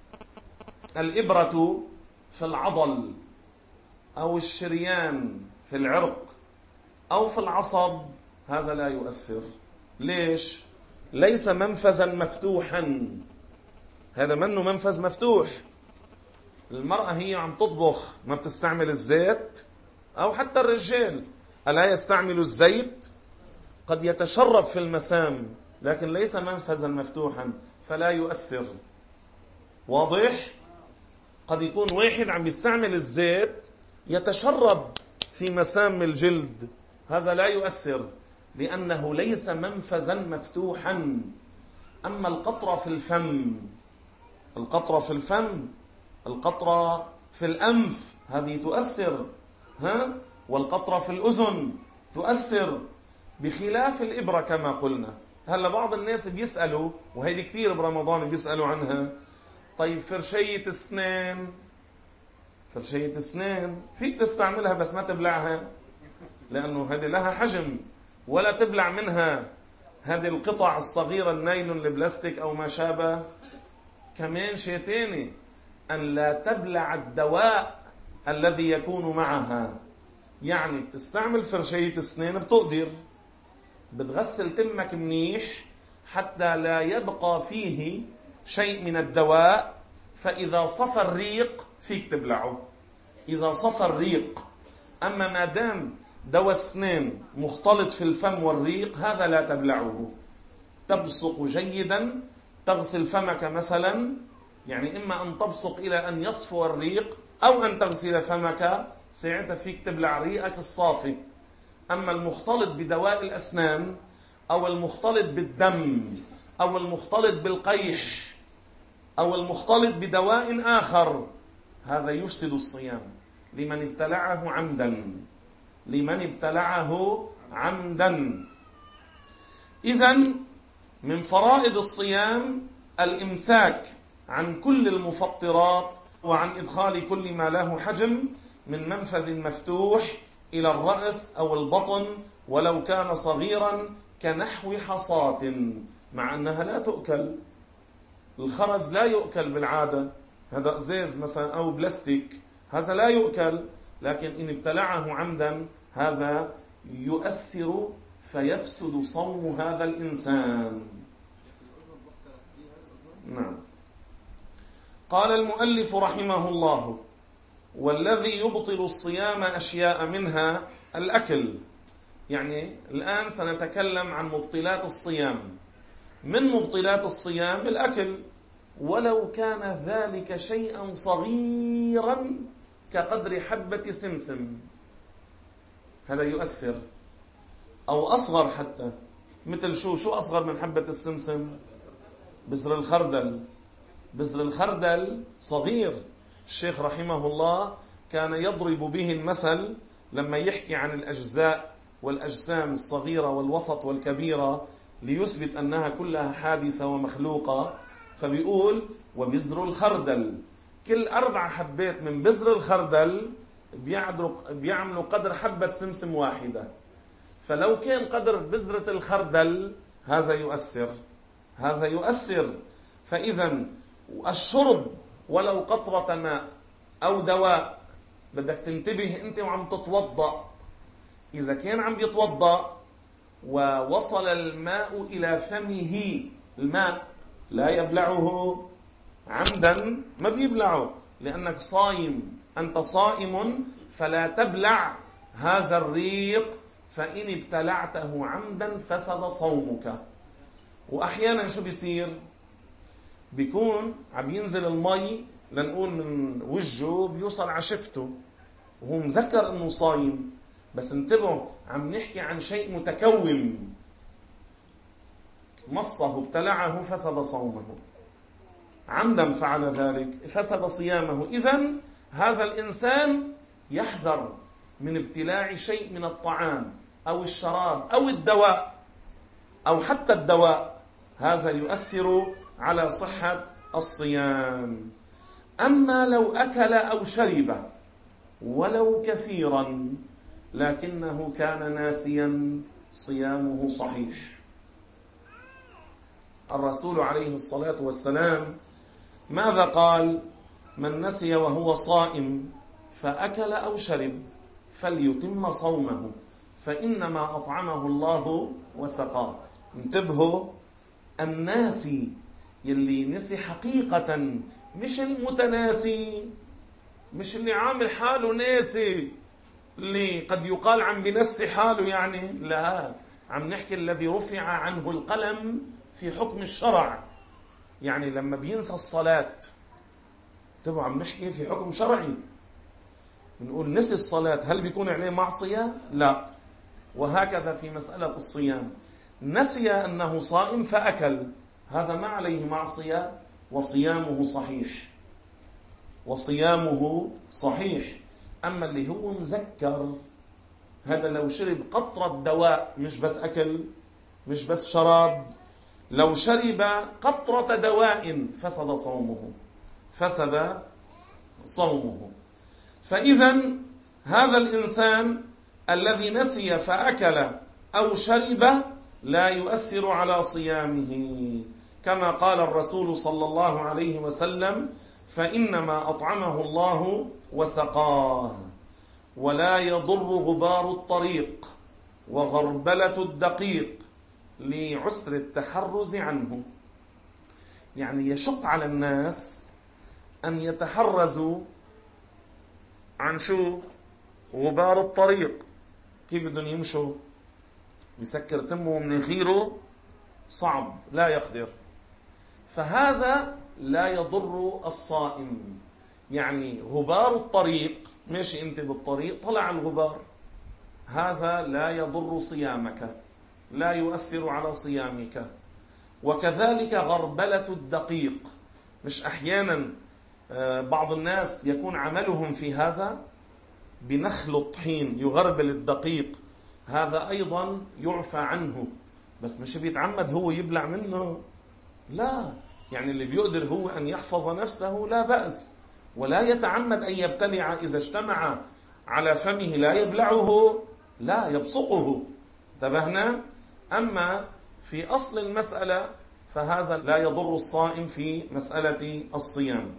الإبرة في العضل أو الشريان في العرق أو في العصب، هذا لا يؤثر. ليش؟ ليس منفذا مفتوحا، هذا منه منفذ مفتوح. المرأة هي عم تطبخ ما بتستعمل الزيت، أو حتى الرجال ألا يستعمل الزيت؟ قد يتشرب في المسام لكن ليس منفذا مفتوحا فلا يؤثر. واضح؟ قد يكون واحد عم يستعمل الزيت يتشرب في مسام الجلد، هذا لا يؤثر لأنه ليس منفذا مفتوحا. أما القطرة في الفم، القطرة في الفم، القطرة في الأنف، هذه تؤثر، ها؟ والقطرة في الأذن تؤثر، بخلاف الإبرة كما قلنا. هلا بعض الناس بيسألوا، وهيدي كثير برمضان بيسألوا عنها، طيب فرشية اسنان، فرشية اسنان فيك تستعملها بس ما تبلعها، لأنه هذه لها حجم، ولا تبلع منها هذه القطع الصغيرة النايلون البلاستيك أو ما شابه. كمان شيء تاني، أن لا تبلع الدواء الذي يكون معها، يعني بتستعمل فرشية اسنان بتقدر بتغسل تمك منيح حتى لا يبقى فيه شيء من الدواء، فإذا صفى الريق فيك تبلعه، إذا صفى الريق. أما ما دام دواء اسنان مختلط في الفم والريق هذا لا تبلعه. تبصق جيدا، تغسل فمك مثلا، يعني إما أن تبصق إلى أن يصفو الريق أو أن تغسل فمك، ساعتها فيك تبلع ريقك الصافي. أما المختلط بدواء الأسنان أو المختلط بالدم أو المختلط بالقيح أو المختلط بدواء آخر هذا يفسد الصيام لمن ابتلعه عمدا، لمن ابتلعه عمدا. إذن من فرائض الصيام الإمساك عن كل المفطرات وعن إدخال كل ما له حجم من منفذ مفتوح إلى الرأس أو البطن ولو كان صغيرا كنحو حصاة، مع أنها لا تؤكل. الخرز لا يؤكل بالعادة، هذا إزاز مثلا أو بلاستيك، هذا لا يؤكل، لكن إن ابتلعه عمدا هذا يؤثر فيفسد صوم هذا الإنسان. نعم. قال المؤلف رحمه الله: والذي يبطل الصيام أشياء منها الأكل. يعني الآن سنتكلم عن مبطلات الصيام. من مبطلات الصيام الأكل، ولو كان ذلك شيئا صغيرا كقدر حبة سمسم، هذا يؤثر، أو أصغر حتى، مثل شو شو أصغر من حبة السمسم؟ بذر الخردل. بذر الخردل صغير. الشيخ رحمه الله كان يضرب به المثل لما يحكي عن الأجزاء والأجسام الصغيرة والوسط والكبيرة ليثبت أنها كلها حادثة ومخلوقة، فبيقول: وبذر الخردل، كل أربع حبات من بذر الخردل بيعملوا قدر حبة سمسم واحدة. فلو كان قدر بذرة الخردل هذا يؤثر، هذا يؤثر. فإذا الشرب ولو قطرة ماء أو دواء، بدك تنتبه أنت وعم تتوضأ، إذا كان عم يتوضأ ووصل الماء إلى فمه، الماء لا يبلعه عمدا، ما بيبلعه لأنك صايم، أنت صائم، فلا تبلع هذا الريق، فإن ابتلعته عمدا فسد صومك. وأحيانا شو بيصير؟ بيكون عم ينزل المي لنقول من وجهه بيوصل على شفته وهو مذكر انه صايم، بس انتبهوا عم نحكي عن شيء متكوم، مصه ابتلعه فسد صومه، عمدا فعل ذلك فسد صيامه. إذن هذا الإنسان يحذر من ابتلاع شيء من الطعام أو الشراب أو الدواء أو حتى الدواء، هذا يؤثر على صحة الصيام. أما لو أكل أو شرب ولو كثيرا لكنه كان ناسيا صيامه صحيح. الرسول عليه الصلاة والسلام ماذا قال؟ من نسي وهو صائم فأكل أو شرب فليتم صومه فإنما أطعمه الله وسقاه. انتبهوا، الناسي يلي نسي حقيقة، مش المتناسي، مش اللي عامل حاله ناسي اللي قد يقال عم بنسي حاله، يعني لا، عم نحكي الذي رفع عنه القلم في حكم الشرع. يعني لما بينسى الصلاة، تبعوا عم نحكي في حكم شرعي، بنقول نسي الصلاة، هل بيكون عليه معصية؟ لا. وهكذا في مسألة الصيام، نسي أنه صائم فأكل، هذا ما عليه معصية وصيامه صحيح، وصيامه صحيح. أما اللي هو مذكر، هذا لو شرب قطرة دواء، مش بس أكل، مش بس شراب، لو شرب قطرة دواء فسد صومه، فسد صومه. فإذا هذا الإنسان الذي نسي فأكل أو شرب لا يؤثر على صيامه، كما قال الرسول صلى الله عليه وسلم: فإنما أطعمه الله وسقاه. ولا يضر غبار الطريق وغربلة الدقيق لعسر التحرز عنه. يعني يشق على الناس أن يتحرزوا عن شو؟ غبار الطريق. كيف بدهم يمشوا؟ بيسكر تمه ومناخيره صعب، لا يقدر. فهذا لا يضر الصائم. يعني غبار الطريق، ماشي انت بالطريق طلع الغبار، هذا لا يضر صيامك، لا يؤثر على صيامك. وكذلك غربلة الدقيق. مش أحيانا بعض الناس يكون عملهم في هذا بنخل الطحين يغربل الدقيق، هذا أيضا يعفى عنه، بس مش بيتعمد هو يبلع منه، لا. يعني اللي بيقدر هو أن يحفظ نفسه لا بأس، ولا يتعمد أن يبتلع إذا اجتمع على فمه لا يبلعه، لا يبصقه. انتبهنا؟ أما في أصل المسألة فهذا لا يضر الصائم في مسألة الصيام.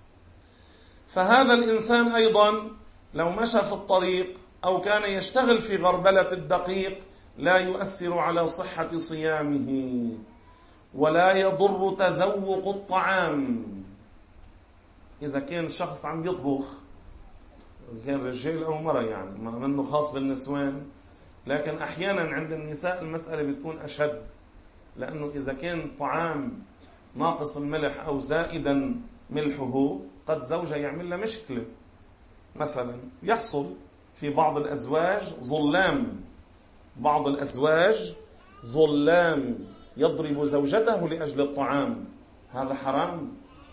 فهذا الإنسان أيضا لو مشى في الطريق أو كان يشتغل في غربلة الدقيق لا يؤثر على صحة صيامه. ولا يضر تذوق الطعام. إذا كان شخص عم يطبخ، كان رجال أو مرة، يعني ما منه خاص بالنسوان، لكن أحيانا عند النساء المسألة بتكون أشد، لأنه إذا كان طعام ناقص الملح أو زائدا ملحه قد زوجة يعمل له مشكلة. مثلا يحصل في بعض الأزواج ظلام، بعض الأزواج ظلام يضرب زوجته لأجل الطعام، هذا حرام.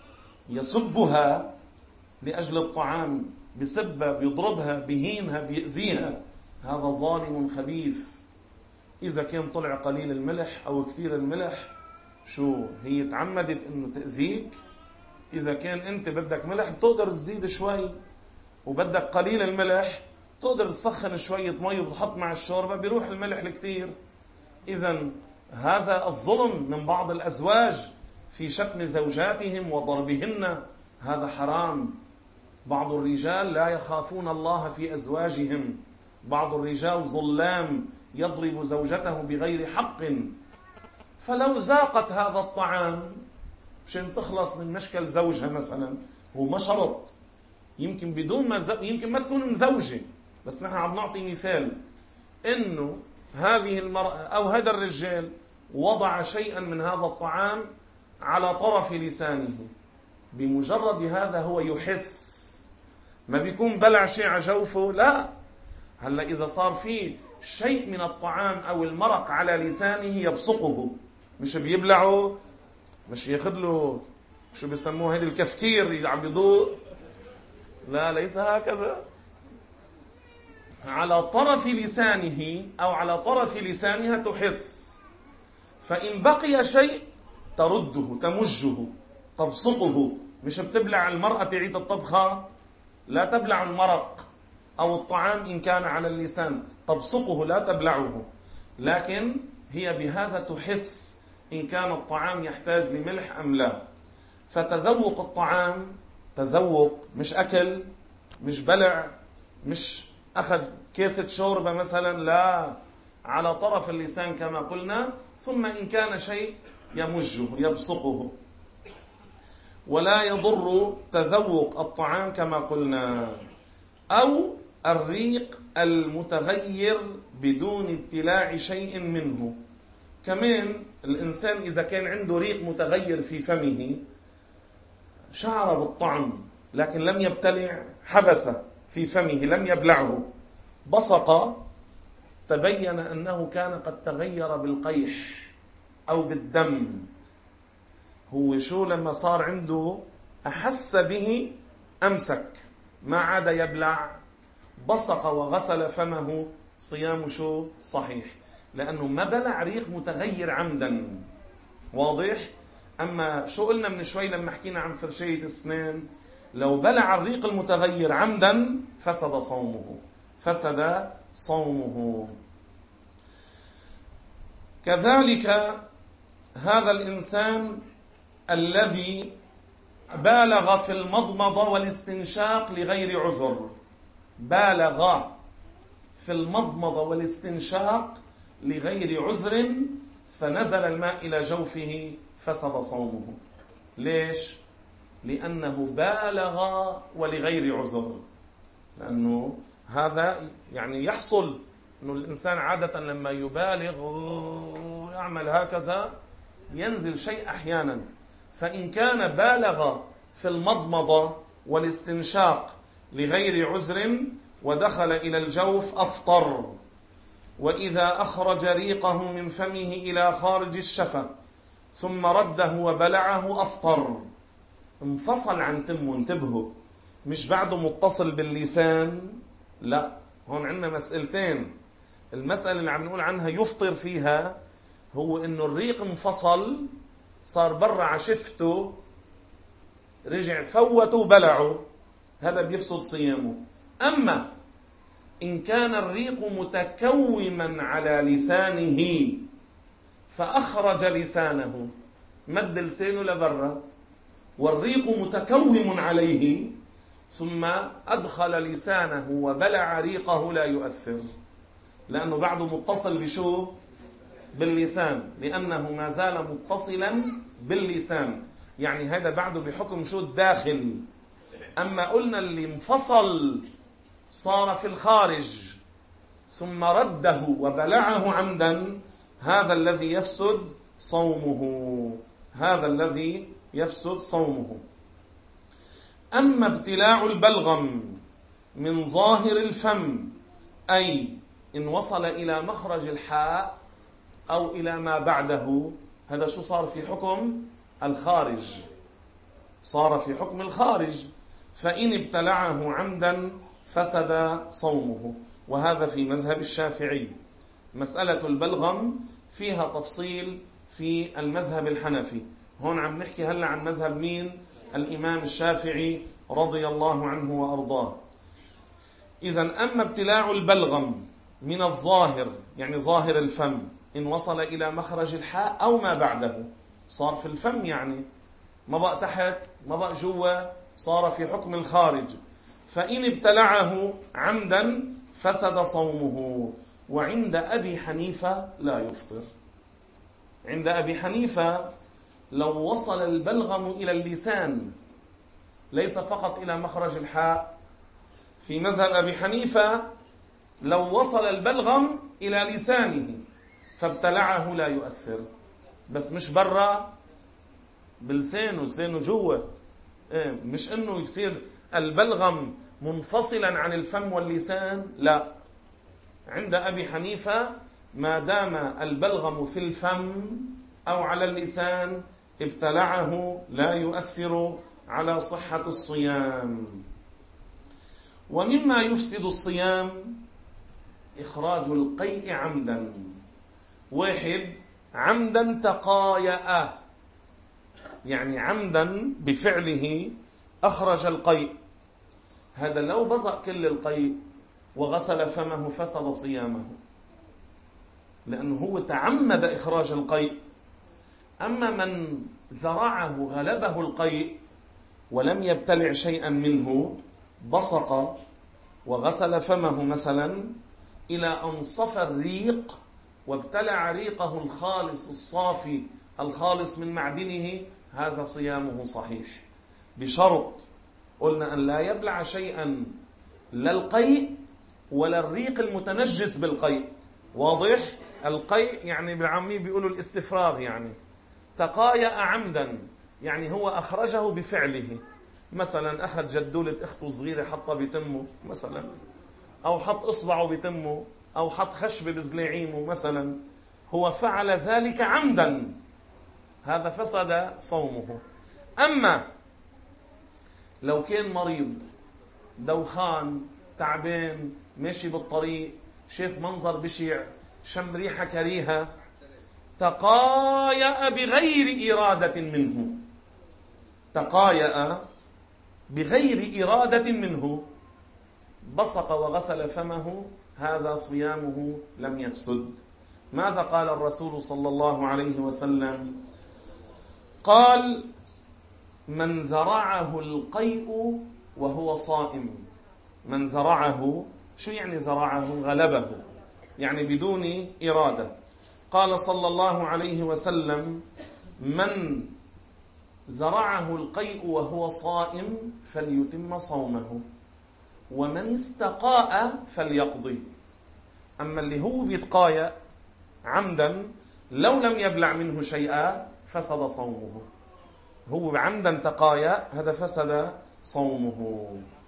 يسبها لأجل الطعام، بسبة، بيضربها، بيهينها، بيأذيها، هذا ظالم خبيث. إذا كان طلع قليل الملح أو كثير الملح، شو هي تعمدت إنه تأذيك؟ إذا كان أنت بدك ملح بتقدر تزيد شوي، وبدك قليل الملح تقدر تسخن شوية مي وتحط مع الشوربة بيروح الملح الكثير. إذا هذا الظلم من بعض الأزواج في شتم زوجاتهم وضربهن، هذا حرام. بعض الرجال لا يخافون الله في أزواجهم، بعض الرجال ظلام يضرب زوجته بغير حق. فلو ذاقت هذا الطعام مشان تخلص من مشكل زوجها مثلا، هو ما شرط، يمكن بدون ما زو... يمكن ما تكون مزوجة، بس نحن عم نعطي مثال انه هذه المرأة او هذا الرجال وضع شيئا من هذا الطعام على طرف لسانه، بمجرد هذا هو يحس، ما بيكون بلع شيء على جوفه، لا. هلا إذا صار فيه شيء من الطعام أو المرق على لسانه يبصقه، مش بيبلعه، مش ياخذ له شو بيسموه هيدا الكفكير عم يضوء، لا، ليس هكذا. على طرف لسانه أو على طرف لسانها تحس، فإن بقي شيء ترده، تمجه، تبصقه. مش بتبلع المرأة تعيد الطبخة، لا تبلع المرق أو الطعام إن كان على اللسان، تبصقه لا تبلعه، لكن هي بهذا تحس إن كان الطعام يحتاج لملح أم لا. فتذوق الطعام تذوق، مش أكل، مش بلع، مش أخذ كيسة شوربة مثلا، لا، على طرف اللسان كما قلنا، ثم إن كان شيء يمجه يبصقه. ولا يضر تذوق الطعام كما قلنا. أو الريق المتغير بدون ابتلاع شيء منه. كمان الإنسان إذا كان عنده ريق متغير في فمه، شعر بالطعم لكن لم يبتلع، حبس في فمه لم يبلعه، بصق، تبين أنه كان قد تغير بالقيح أو بالدم. هو شو لما صار عنده أحس به أمسك، ما عاد يبلع، بصق وغسل فمه، صيام شو صحيح، لأنه ما بلع ريق متغير عمدا. واضح؟ أما شو قلنا من شوي لما حكينا عن فرشية السنان، لو بلع الريق المتغير عمدا فسد صومه، فسد صومه. كذلك هذا الإنسان الذي بالغ في المضمضة والاستنشاق لغير عذر، بالغ في المضمضة والاستنشاق لغير عذر فنزل الماء إلى جوفه فسد صومه. ليش؟ لأنه بالغ ولغير عذر، لأنه هذا يعني يحصل أنه الإنسان عادة لما يبالغ يعمل هكذا ينزل شيء أحيانا، فإن كان بالغ في المضمضة والاستنشاق لغير عذر ودخل إلى الجوف أفطر. وإذا أخرج ريقه من فمه إلى خارج الشفة ثم رده وبلعه أفطر. انفصل عن تمه، انتبهوا، مش بعده متصل باللسان، لا، هون عندنا مسألتين. المسألة اللي عم نقول عنها يفطر فيها هو إنه الريق انفصل، صار برا عشفته، رجع فوته وبلعه، هذا بيفسد صيامه. أما إن كان الريق متكوما على لسانه فأخرج لسانه، مد لسانه لبرا والريق متكوم عليه، ثم أدخل لسانه وبلع ريقه، لا يؤثر، لأنه بعده متصل بشو؟ باللسان، لأنه ما زال متصلا باللسان، يعني هذا بعده بحكم شو؟ الداخل. أما قلنا اللي انفصل صار في الخارج ثم رده وبلعه عمدا، هذا الذي يفسد صومه، هذا الذي يفسد صومه. أما ابتلاع البلغم من ظاهر الفم، أي إن وصل إلى مخرج الحاء أو إلى ما بعده، هذا شو صار في حكم الخارج؟ صار في حكم الخارج، فإن ابتلعه عمدا فسد صومه، وهذا في مذهب الشافعي. مسألة البلغم فيها تفصيل في المذهب الحنفي، هون عم نحكي هلأ عن مذهب مين؟ الإمام الشافعي رضي الله عنه وأرضاه. إذن أما ابتلاع البلغم من الظاهر، يعني ظاهر الفم، إن وصل إلى مخرج الحاء أو ما بعده، صار في الفم، يعني ما بقى تحت ما بقى جوا، صار في حكم الخارج، فإن ابتلعه عمدا فسد صومه. وعند أبي حنيفة لا يفطر. عند أبي حنيفة لو وصل البلغم إلى اللسان، ليس فقط إلى مخرج الحاء، في مذهب أبي حنيفة لو وصل البلغم إلى لسانه فابتلعه لا يؤثر، بس مش برا بلسانه، لسانه جوا، إيه، مش إنه يصير البلغم منفصلا عن الفم واللسان، لا. عند أبي حنيفة ما دام البلغم في الفم أو على اللسان ابتلعه لا يؤثر على صحة الصيام. ومما يفسد الصيام إخراج القيء عمدا. واحد عمدا تقايأ، يعني عمدا بفعله أخرج القيء، هذا لو بزق كل القيء وغسل فمه فسد صيامه، لأنه هو تعمد إخراج القيء. أما من زرعه غلبه القيء ولم يبتلع شيئا منه، بصق وغسل فمه مثلا إلى أن صفى الريق وابتلع ريقه الخالص الصافي الخالص من معدنه، هذا صيامه صحيح، بشرط قلنا أن لا يبلع شيئا، لا القيء ولا الريق المتنجس بالقيء. واضح؟ القيء يعني بالعامية بيقولوا الاستفراغ، يعني تقايأ عمدا، يعني هو أخرجه بفعله، مثلا أخذ جدولة أخته صغيرة حطها بتمه مثلا، أو حط إصبعه بتمه، أو حط خشبة بزليعيمه مثلا، هو فعل ذلك عمدا، هذا فسد صومه. أما لو كان مريض، دوخان، تعبان، ماشي بالطريق، شاف منظر بشع، شم ريحة كريهة، تقايأ بغير إرادة منه، تقايأ بغير إرادة منه، بصق وغسل فمه، هذا صيامه لم يفسد. ماذا قال الرسول صلى الله عليه وسلم؟ قال: من زرعه القيء وهو صائم من زرعه. شو يعني زرعه؟ غلبه، يعني بدون إرادة. قال صلى الله عليه وسلم: من زرعه القيء وهو صائم فليتم صومه، ومن استقاء فليقضي. أما اللي هو بيتقايأ عمدا لو لم يبلع منه شيئا فسد صومه. هو عمدا تقايأ، هذا فسد صومه.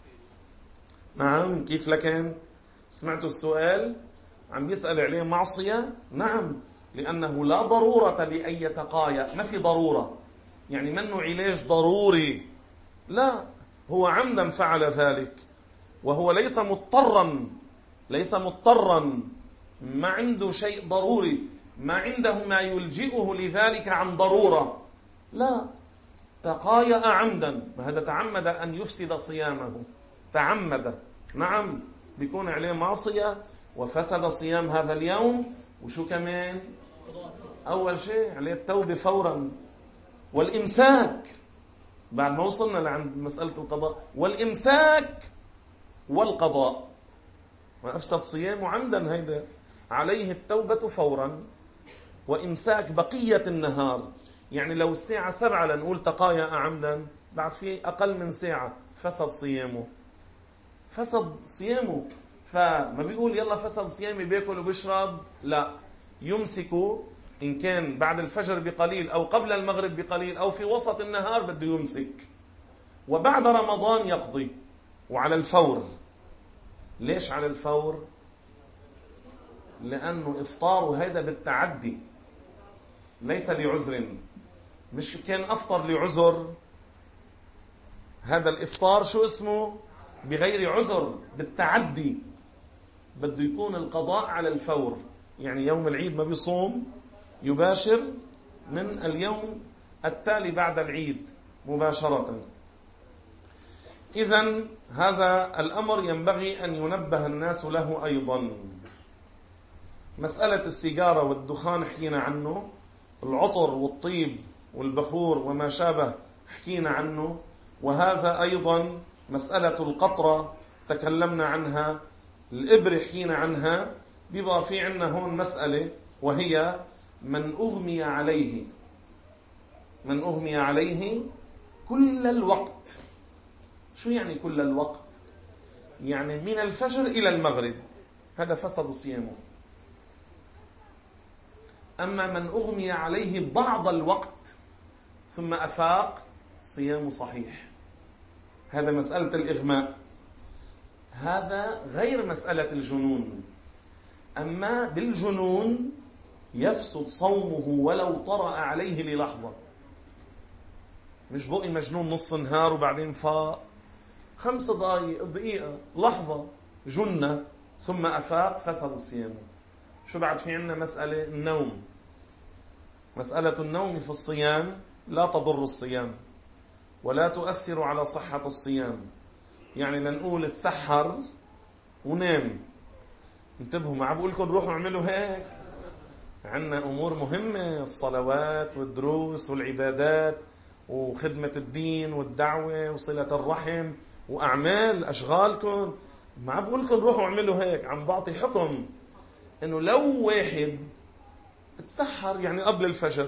نعم. كيف لكن؟ سمعتوا السؤال؟ عم يسأل عليه معصية؟ نعم، لأنه لا ضرورة لأن يتقايأ. ما في ضرورة، يعني منه علاج ضروري، لا، هو عمدا فعل ذلك وهو ليس مضطرا، ليس مضطرا، ما عنده شيء ضروري، ما عنده ما يلجئه لذلك عن ضرورة، لا، تقايأ عمدا، هذا تعمد أن يفسد صيامه، تعمد. نعم، بيكون عليه معصية وفسد صيام هذا اليوم. وشو كمان؟ أول شيء عليه التوبة فورا، والإمساك بعد ما وصلنا لعند مسألة القضاء، والإمساك والقضاء. ما أفسد صيامه عمدا، هيدا عليه التوبة فورا وإمساك بقية النهار. يعني لو الساعة سبعة لنقول تقايا عمدا، بعد في أقل من ساعة فسد صيامه، فسد صيامه. فما بيقول يلا فسد صيامي بياكل وبيشرب، لا، يمسك. إن كان بعد الفجر بقليل أو قبل المغرب بقليل أو في وسط النهار بده يمسك، وبعد رمضان يقضي وعلى الفور. ليش على الفور؟ لأنه إفطاره هيدا بالتعدي ليس لعذر. مش كان أفطر لعذر، هذا الإفطار شو اسمه؟ بغير عذر، بالتعدي، بده يكون القضاء على الفور. يعني يوم العيد ما بيصوم، يباشر من اليوم التالي بعد العيد مباشرة. إذن هذا الأمر ينبغي أن ينبه الناس له أيضا. مسألة السيجارة والدخان حكينا عنه، العطر والطيب والبخور وما شابه حكينا عنه، وهذا أيضا مسألة القطرة تكلمنا عنها، الإبر حكينا عنها. بيبقى في عنا هون مسألة، وهي من أغمي عليه، من أغمي عليه كل الوقت. شو يعني كل الوقت؟ يعني من الفجر إلى المغرب، هذا فسد صيامه. أما من أغمي عليه بعض الوقت ثم أفاق، صيامه صحيح. هذا مسألة الإغماء، هذا غير مسألة الجنون. أما بالجنون يفسد صومه ولو طرأ عليه للحظة. مش بقي مجنون نص نهار وبعدين فاق، خمس دقائق، دقيقة، لحظة جنة ثم أفاق، فسد صيامه. شو بعد في عنا؟ مسألة النوم. مسألة النوم في الصيام لا تضر الصيام ولا تؤثر على صحة الصيام. يعني لنقول تسحر ونام، انتبهوا، ما بقول لكم روحوا اعملوا هيك، عندنا أمور مهمة، الصلوات والدروس والعبادات وخدمة الدين والدعوة وصلة الرحم وأعمال أشغالكم. ما بقول لكم روحوا اعملوا هيك، عم بعطي حكم إنه لو واحد تسحر يعني قبل الفجر،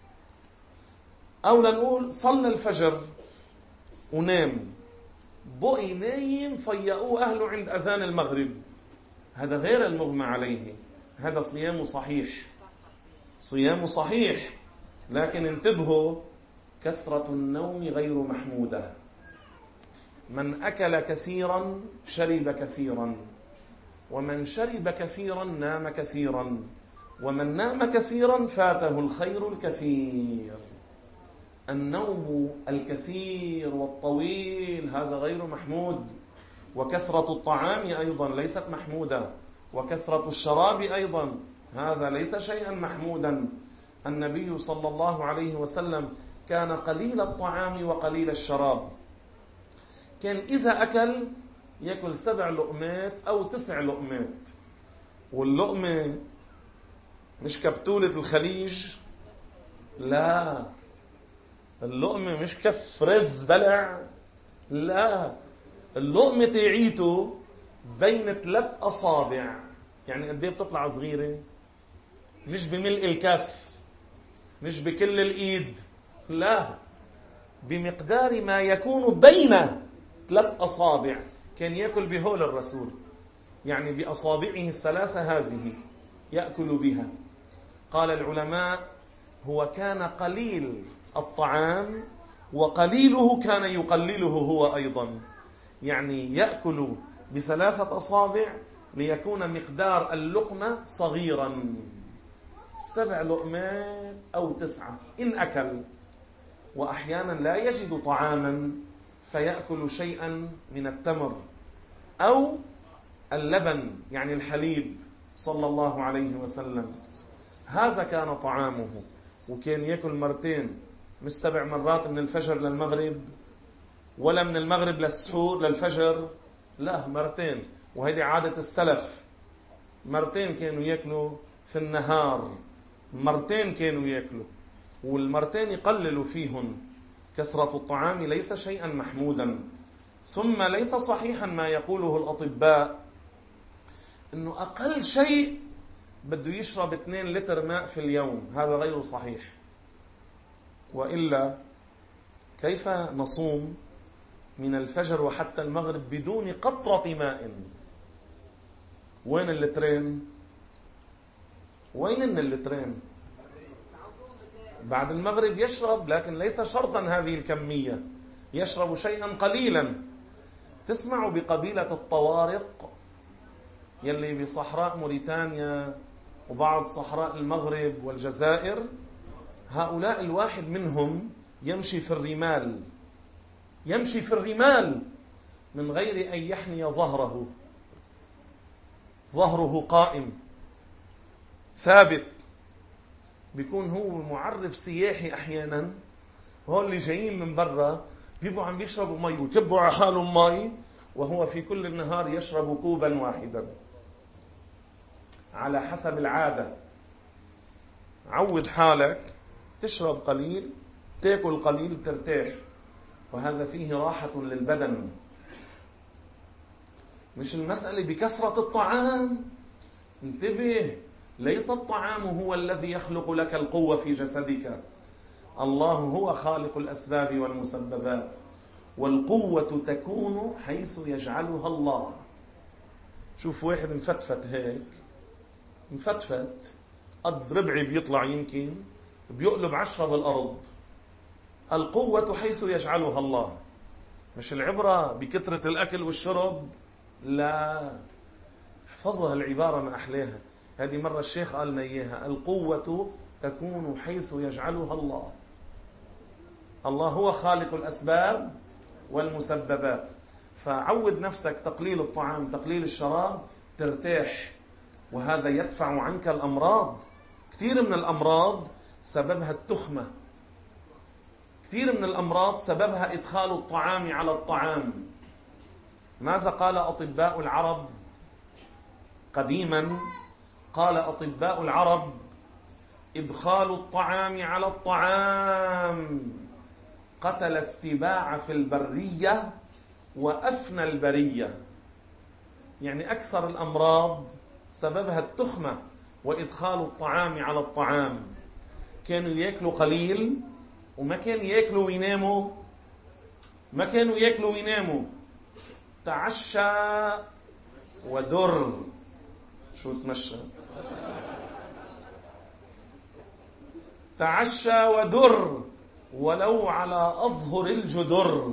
أو لنقول صلى الفجر ونام، بقي نايم فيقوه أهله عند أذان المغرب، هذا غير المغمى عليه، هذا صيامه صحيح، صيامه صحيح. لكن انتبهوا، كثرة النوم غير محمودة. من أكل كثيرا شرب كثيرا، ومن شرب كثيرا نام كثيرا، ومن نام كثيرا فاته الخير الكثير. النوم الكثير والطويل هذا غير محمود، وكثرة الطعام أيضا ليست محمودة، وكثرة الشراب أيضا هذا ليس شيئا محمودا. النبي صلى الله عليه وسلم كان قليل الطعام وقليل الشراب، كان إذا أكل يأكل سبع لقمات أو تسع لقمات، واللقمة مش كبتولة الخليج، لا، اللقمة مش كف رز بلع، لا، اللقمة تاعيته بين ثلاث أصابع، يعني قد ايه بتطلع صغيرة؟ مش بملء الكف، مش بكل الإيد، لا، بمقدار ما يكون بين ثلاث أصابع. كان يأكل بهول الرسول، يعني بأصابعه الثلاثة هذه يأكل بها. قال العلماء هو كان قليل الطعام وقليله كان يقلله هو أيضا، يعني يأكل بثلاثة أصابع ليكون مقدار اللقمة صغيرا، سبع لقمات أو تسعة إن أكل. وأحيانا لا يجد طعاما فيأكل شيئا من التمر أو اللبن، يعني الحليب، صلى الله عليه وسلم. هذا كان طعامه. وكان يأكل مرتين، مش سبع مرات من الفجر للمغرب، ولا من المغرب للسحور للفجر، لا، مرتين. وهذه عادة السلف، مرتين كانوا يأكلوا في النهار، مرتين كانوا يأكلوا، والمرتين يقللوا فيهن. كثرة الطعام ليس شيئا محمودا. ثم ليس صحيحا ما يقوله الأطباء أنه أقل شيء بده يشرب اثنين لتر ماء في اليوم، هذا غير صحيح. وإلا كيف نصوم من الفجر وحتى المغرب بدون قطرة ماء؟ وين اللترين؟ وين اللترين؟ بعد المغرب يشرب، لكن ليس شرطا هذه الكمية، يشرب شيئا قليلا. تسمعوا بقبيلة الطوارق يلي بصحراء موريتانيا وبعض صحراء المغرب والجزائر؟ هؤلاء الواحد منهم يمشي في الرمال، يمشي في الرمال من غير أن يحني ظهره، ظهره قائم ثابت. بيكون هو معرف سياحي أحيانا، هول اللي جايين من برا بيبقوا عم بيشربوا مي ويكبوا على حالهم مي، وهو في كل النهار يشرب كوبا واحدا على حسب العادة. عود حالك تشرب قليل، تاكل قليل، ترتاح، وهذا فيه راحة للبدن. مش المسألة بكثرة الطعام. انتبه، ليس الطعام هو الذي يخلق لك القوة في جسدك، الله هو خالق الأسباب والمسببات، والقوة تكون حيث يجعلها الله. شوف واحد مفتفت هيك، مفتفت قد ربعي بيطلع، يمكن بيقلب عشرة بالأرض. القوة حيث يجعلها الله، مش العبرة بكثرة الأكل والشرب، لا. احفظها العبارة ما أحلاها، هذه مرة الشيخ قال لنا إياها: القوة تكون حيث يجعلها الله. الله هو خالق الأسباب والمسببات. فعود نفسك تقليل الطعام، تقليل الشراب، ترتاح، وهذا يدفع عنك الأمراض. كثير من الأمراض سببها التخمة، كثير من الأمراض سببها إدخال الطعام على الطعام. ماذا قال أطباء العرب قديما؟ قال أطباء العرب: إدخال الطعام على الطعام قتل السباع في البرية وأفنى البرية. يعني أكثر الأمراض سببها التخمة وإدخال الطعام على الطعام. كانوا يأكلوا قليل وما كانوا يأكلوا ويناموا، ما كانوا يأكلوا ويناموا. تعشى ودر. شو تمشى؟ تعشى ودر ولو على أظهر الجدر.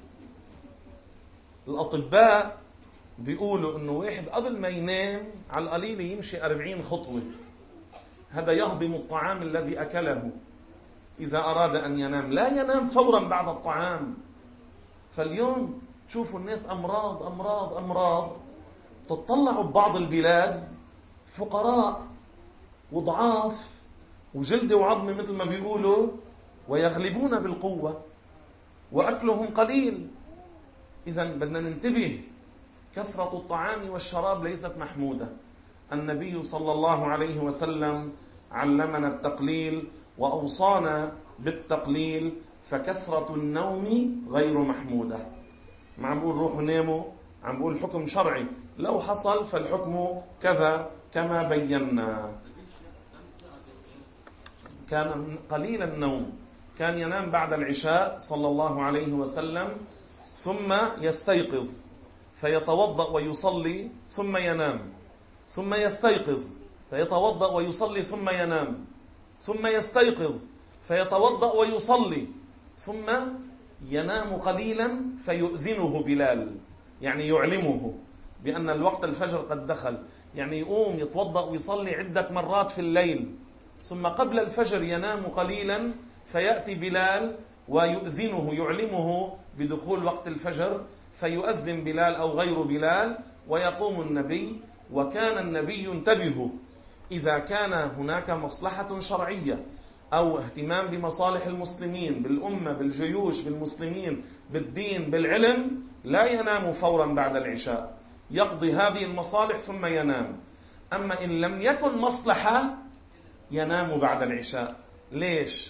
الأطباء بيقولوا إنه واحد قبل ما ينام على القليل يمشي أربعين خطوة، هذا يهضم الطعام الذي أكله إذا أراد أن ينام، لا ينام فورا بعد الطعام. فاليوم تشوفوا الناس أمراض أمراض أمراض، تطلعوا ببعض البلاد فقراء وضعاف وجلد وعظم مثل ما بيقولوا، ويغلبون بالقوة وأكلهم قليل. إذن بدنا ننتبه، كثرة الطعام والشراب ليست محمودة. النبي صلى الله عليه وسلم علمنا التقليل وأوصانا بالتقليل، فكثرة النوم غير محمودة. ما عم بقول روحوا ناموا، عم بقول حكم شرعي، لو حصل فالحكم كذا كما بينا. كان قليل النوم، كان ينام بعد العشاء صلى الله عليه وسلم ثم يستيقظ فيتوضأ ويصلي ثم ينام، ثم يستيقظ فيتوضأ ويصلي ثم ينام، ثم يستيقظ فيتوضأ ويصلي ثم ينام قليلا فيؤذنه بلال، يعني يعلمه بأن الوقت الفجر قد دخل، يعني يقوم يتوضأ ويصلي عدة مرات في الليل، ثم قبل الفجر ينام قليلا فيأتي بلال ويؤذنه يعلمه بدخول وقت الفجر، فيؤذن بلال أو غير بلال ويقوم النبي. وكان النبي ينتبه إذا كان هناك مصلحة شرعية أو اهتمام بمصالح المسلمين، بالأمة، بالجيوش، بالمسلمين، بالدين، بالعلم، لا ينام فورا بعد العشاء، يقضي هذه المصالح ثم ينام. أما إن لم يكن مصلحة ينام بعد العشاء. ليش؟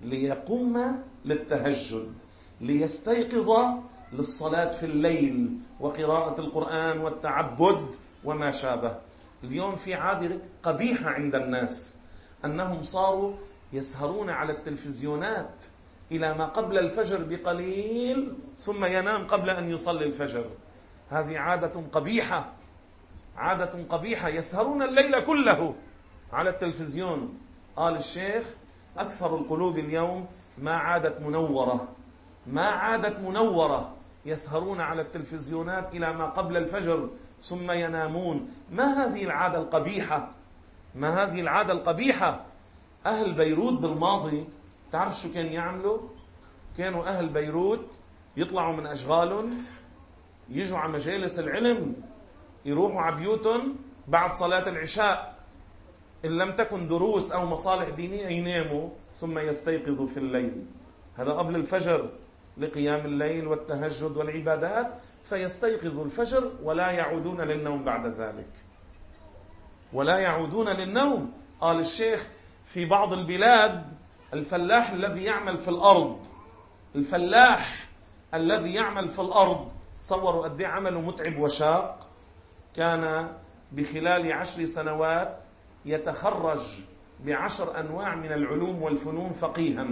ليقوم للتهجد، ليستيقظ للصلاة في الليل وقراءة القرآن والتعبد وما شابه. اليوم في عادة قبيحة عند الناس أنهم صاروا يسهرون على التلفزيونات إلى ما قبل الفجر بقليل ثم ينام قبل أن يصلي الفجر. هذه عادة قبيحة، عادة قبيحة، يسهرون الليل كله على التلفزيون. قال الشيخ: أكثر القلوب اليوم ما عادت منورة، ما عادت منورة، يسهرون على التلفزيونات إلى ما قبل الفجر ثم ينامون. ما هذه العادة القبيحة؟ ما هذه العادة القبيحة؟ أهل بيروت بالماضي تعرف شو كان يعملوا؟ كانوا أهل بيروت يطلعوا من أشغالهم، يجوا على مجالس العلم، يروحوا على بيوتهم بعد صلاة العشاء، إن لم تكن دروس أو مصالح دينية يناموا ثم يستيقظوا في الليل. هذا قبل الفجر لقيام الليل والتهجد والعبادات، فيستيقظوا الفجر ولا يعودون للنوم بعد ذلك، ولا يعودون للنوم. قال الشيخ: في بعض البلاد الفلاح الذي يعمل في الأرض، الفلاح الذي يعمل في الأرض، تصوروا قد ايه عمله متعب وشاق، كان بخلال عشر سنوات يتخرج بعشر أنواع من العلوم والفنون فقيها.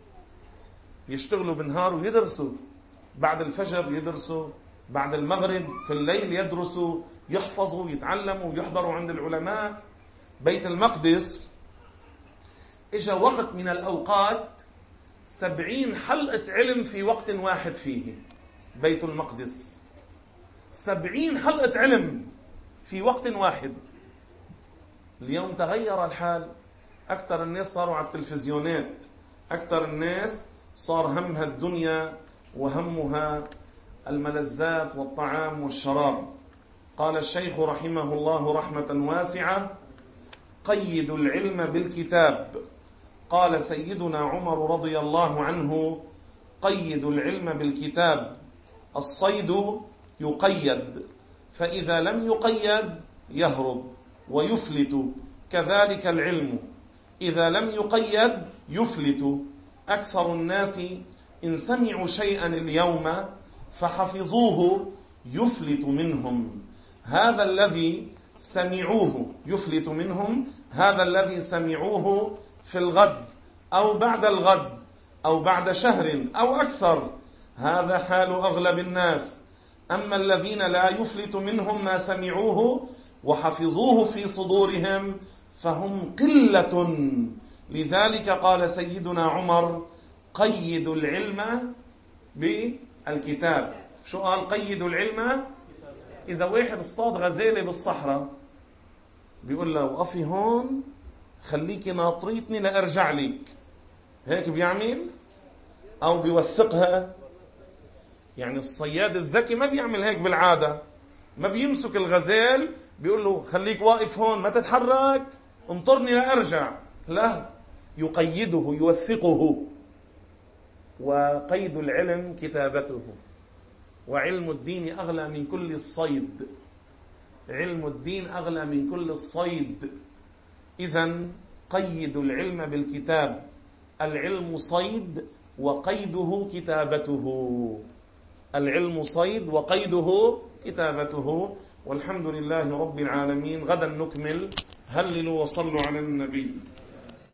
يشتغلوا بالنهار ويدرسوا، بعد الفجر يدرسوا، بعد المغرب في الليل يدرسوا، يحفظوا، يتعلموا، يحضروا عند العلماء. بيت المقدس إجا وقت من الأوقات سبعين حلقة علم في وقت واحد فيه. بيت المقدس سبعين حلقة علم في وقت واحد. اليوم تغير الحال، أكثر الناس صاروا على التلفزيونات، أكثر الناس صار همها الدنيا وهمها الملذات والطعام والشراب. قال الشيخ رحمه الله رحمة واسعة: قيدوا العلم بالكتاب. قال سيدنا عمر رضي الله عنه: قيدوا العلم بالكتاب. الصيد يقيد، فإذا لم يقيد يهرب ويفلت، كذلك العلم إذا لم يقيد يفلت. أكثر الناس إن سمعوا شيئا اليوم فحفظوه يفلت منهم. هذا الذي سمعوه يفلت منهم، هذا الذي سمعوه في الغد أو بعد الغد أو بعد شهر أو أكثر، هذا حال أغلب الناس. أما الذين لا يفلت منهم ما سمعوه وحفظوه في صدورهم فهم قلة. لذلك قال سيدنا عمر: قيدوا العلم بالكتاب. شو قال؟ قيدوا العلم. إذا واحد اصطاد غزالة بالصحراء بيقول له: وقفي هون خليكي ناطريتني لأرجع لك، هيك بيعمل أو بيوثقها؟ يعني الصياد الذكي ما بيعمل هيك بالعادة، ما بيمسك الغزال بيقول له: خليك واقف هون ما تتحرك انطرني لأرجع، لا، يقيده يوثقه. وقيد العلم كتابته. وعلم الدين أغلى من كل الصيد، علم الدين أغلى من كل الصيد. إذن قيدوا العلم بالكتاب. العلم صيد وقيده كتابته. العلم صيد وقيده كتابته. والحمد لله رب العالمين. غدا نكمل. هللوا وصلوا على النبي.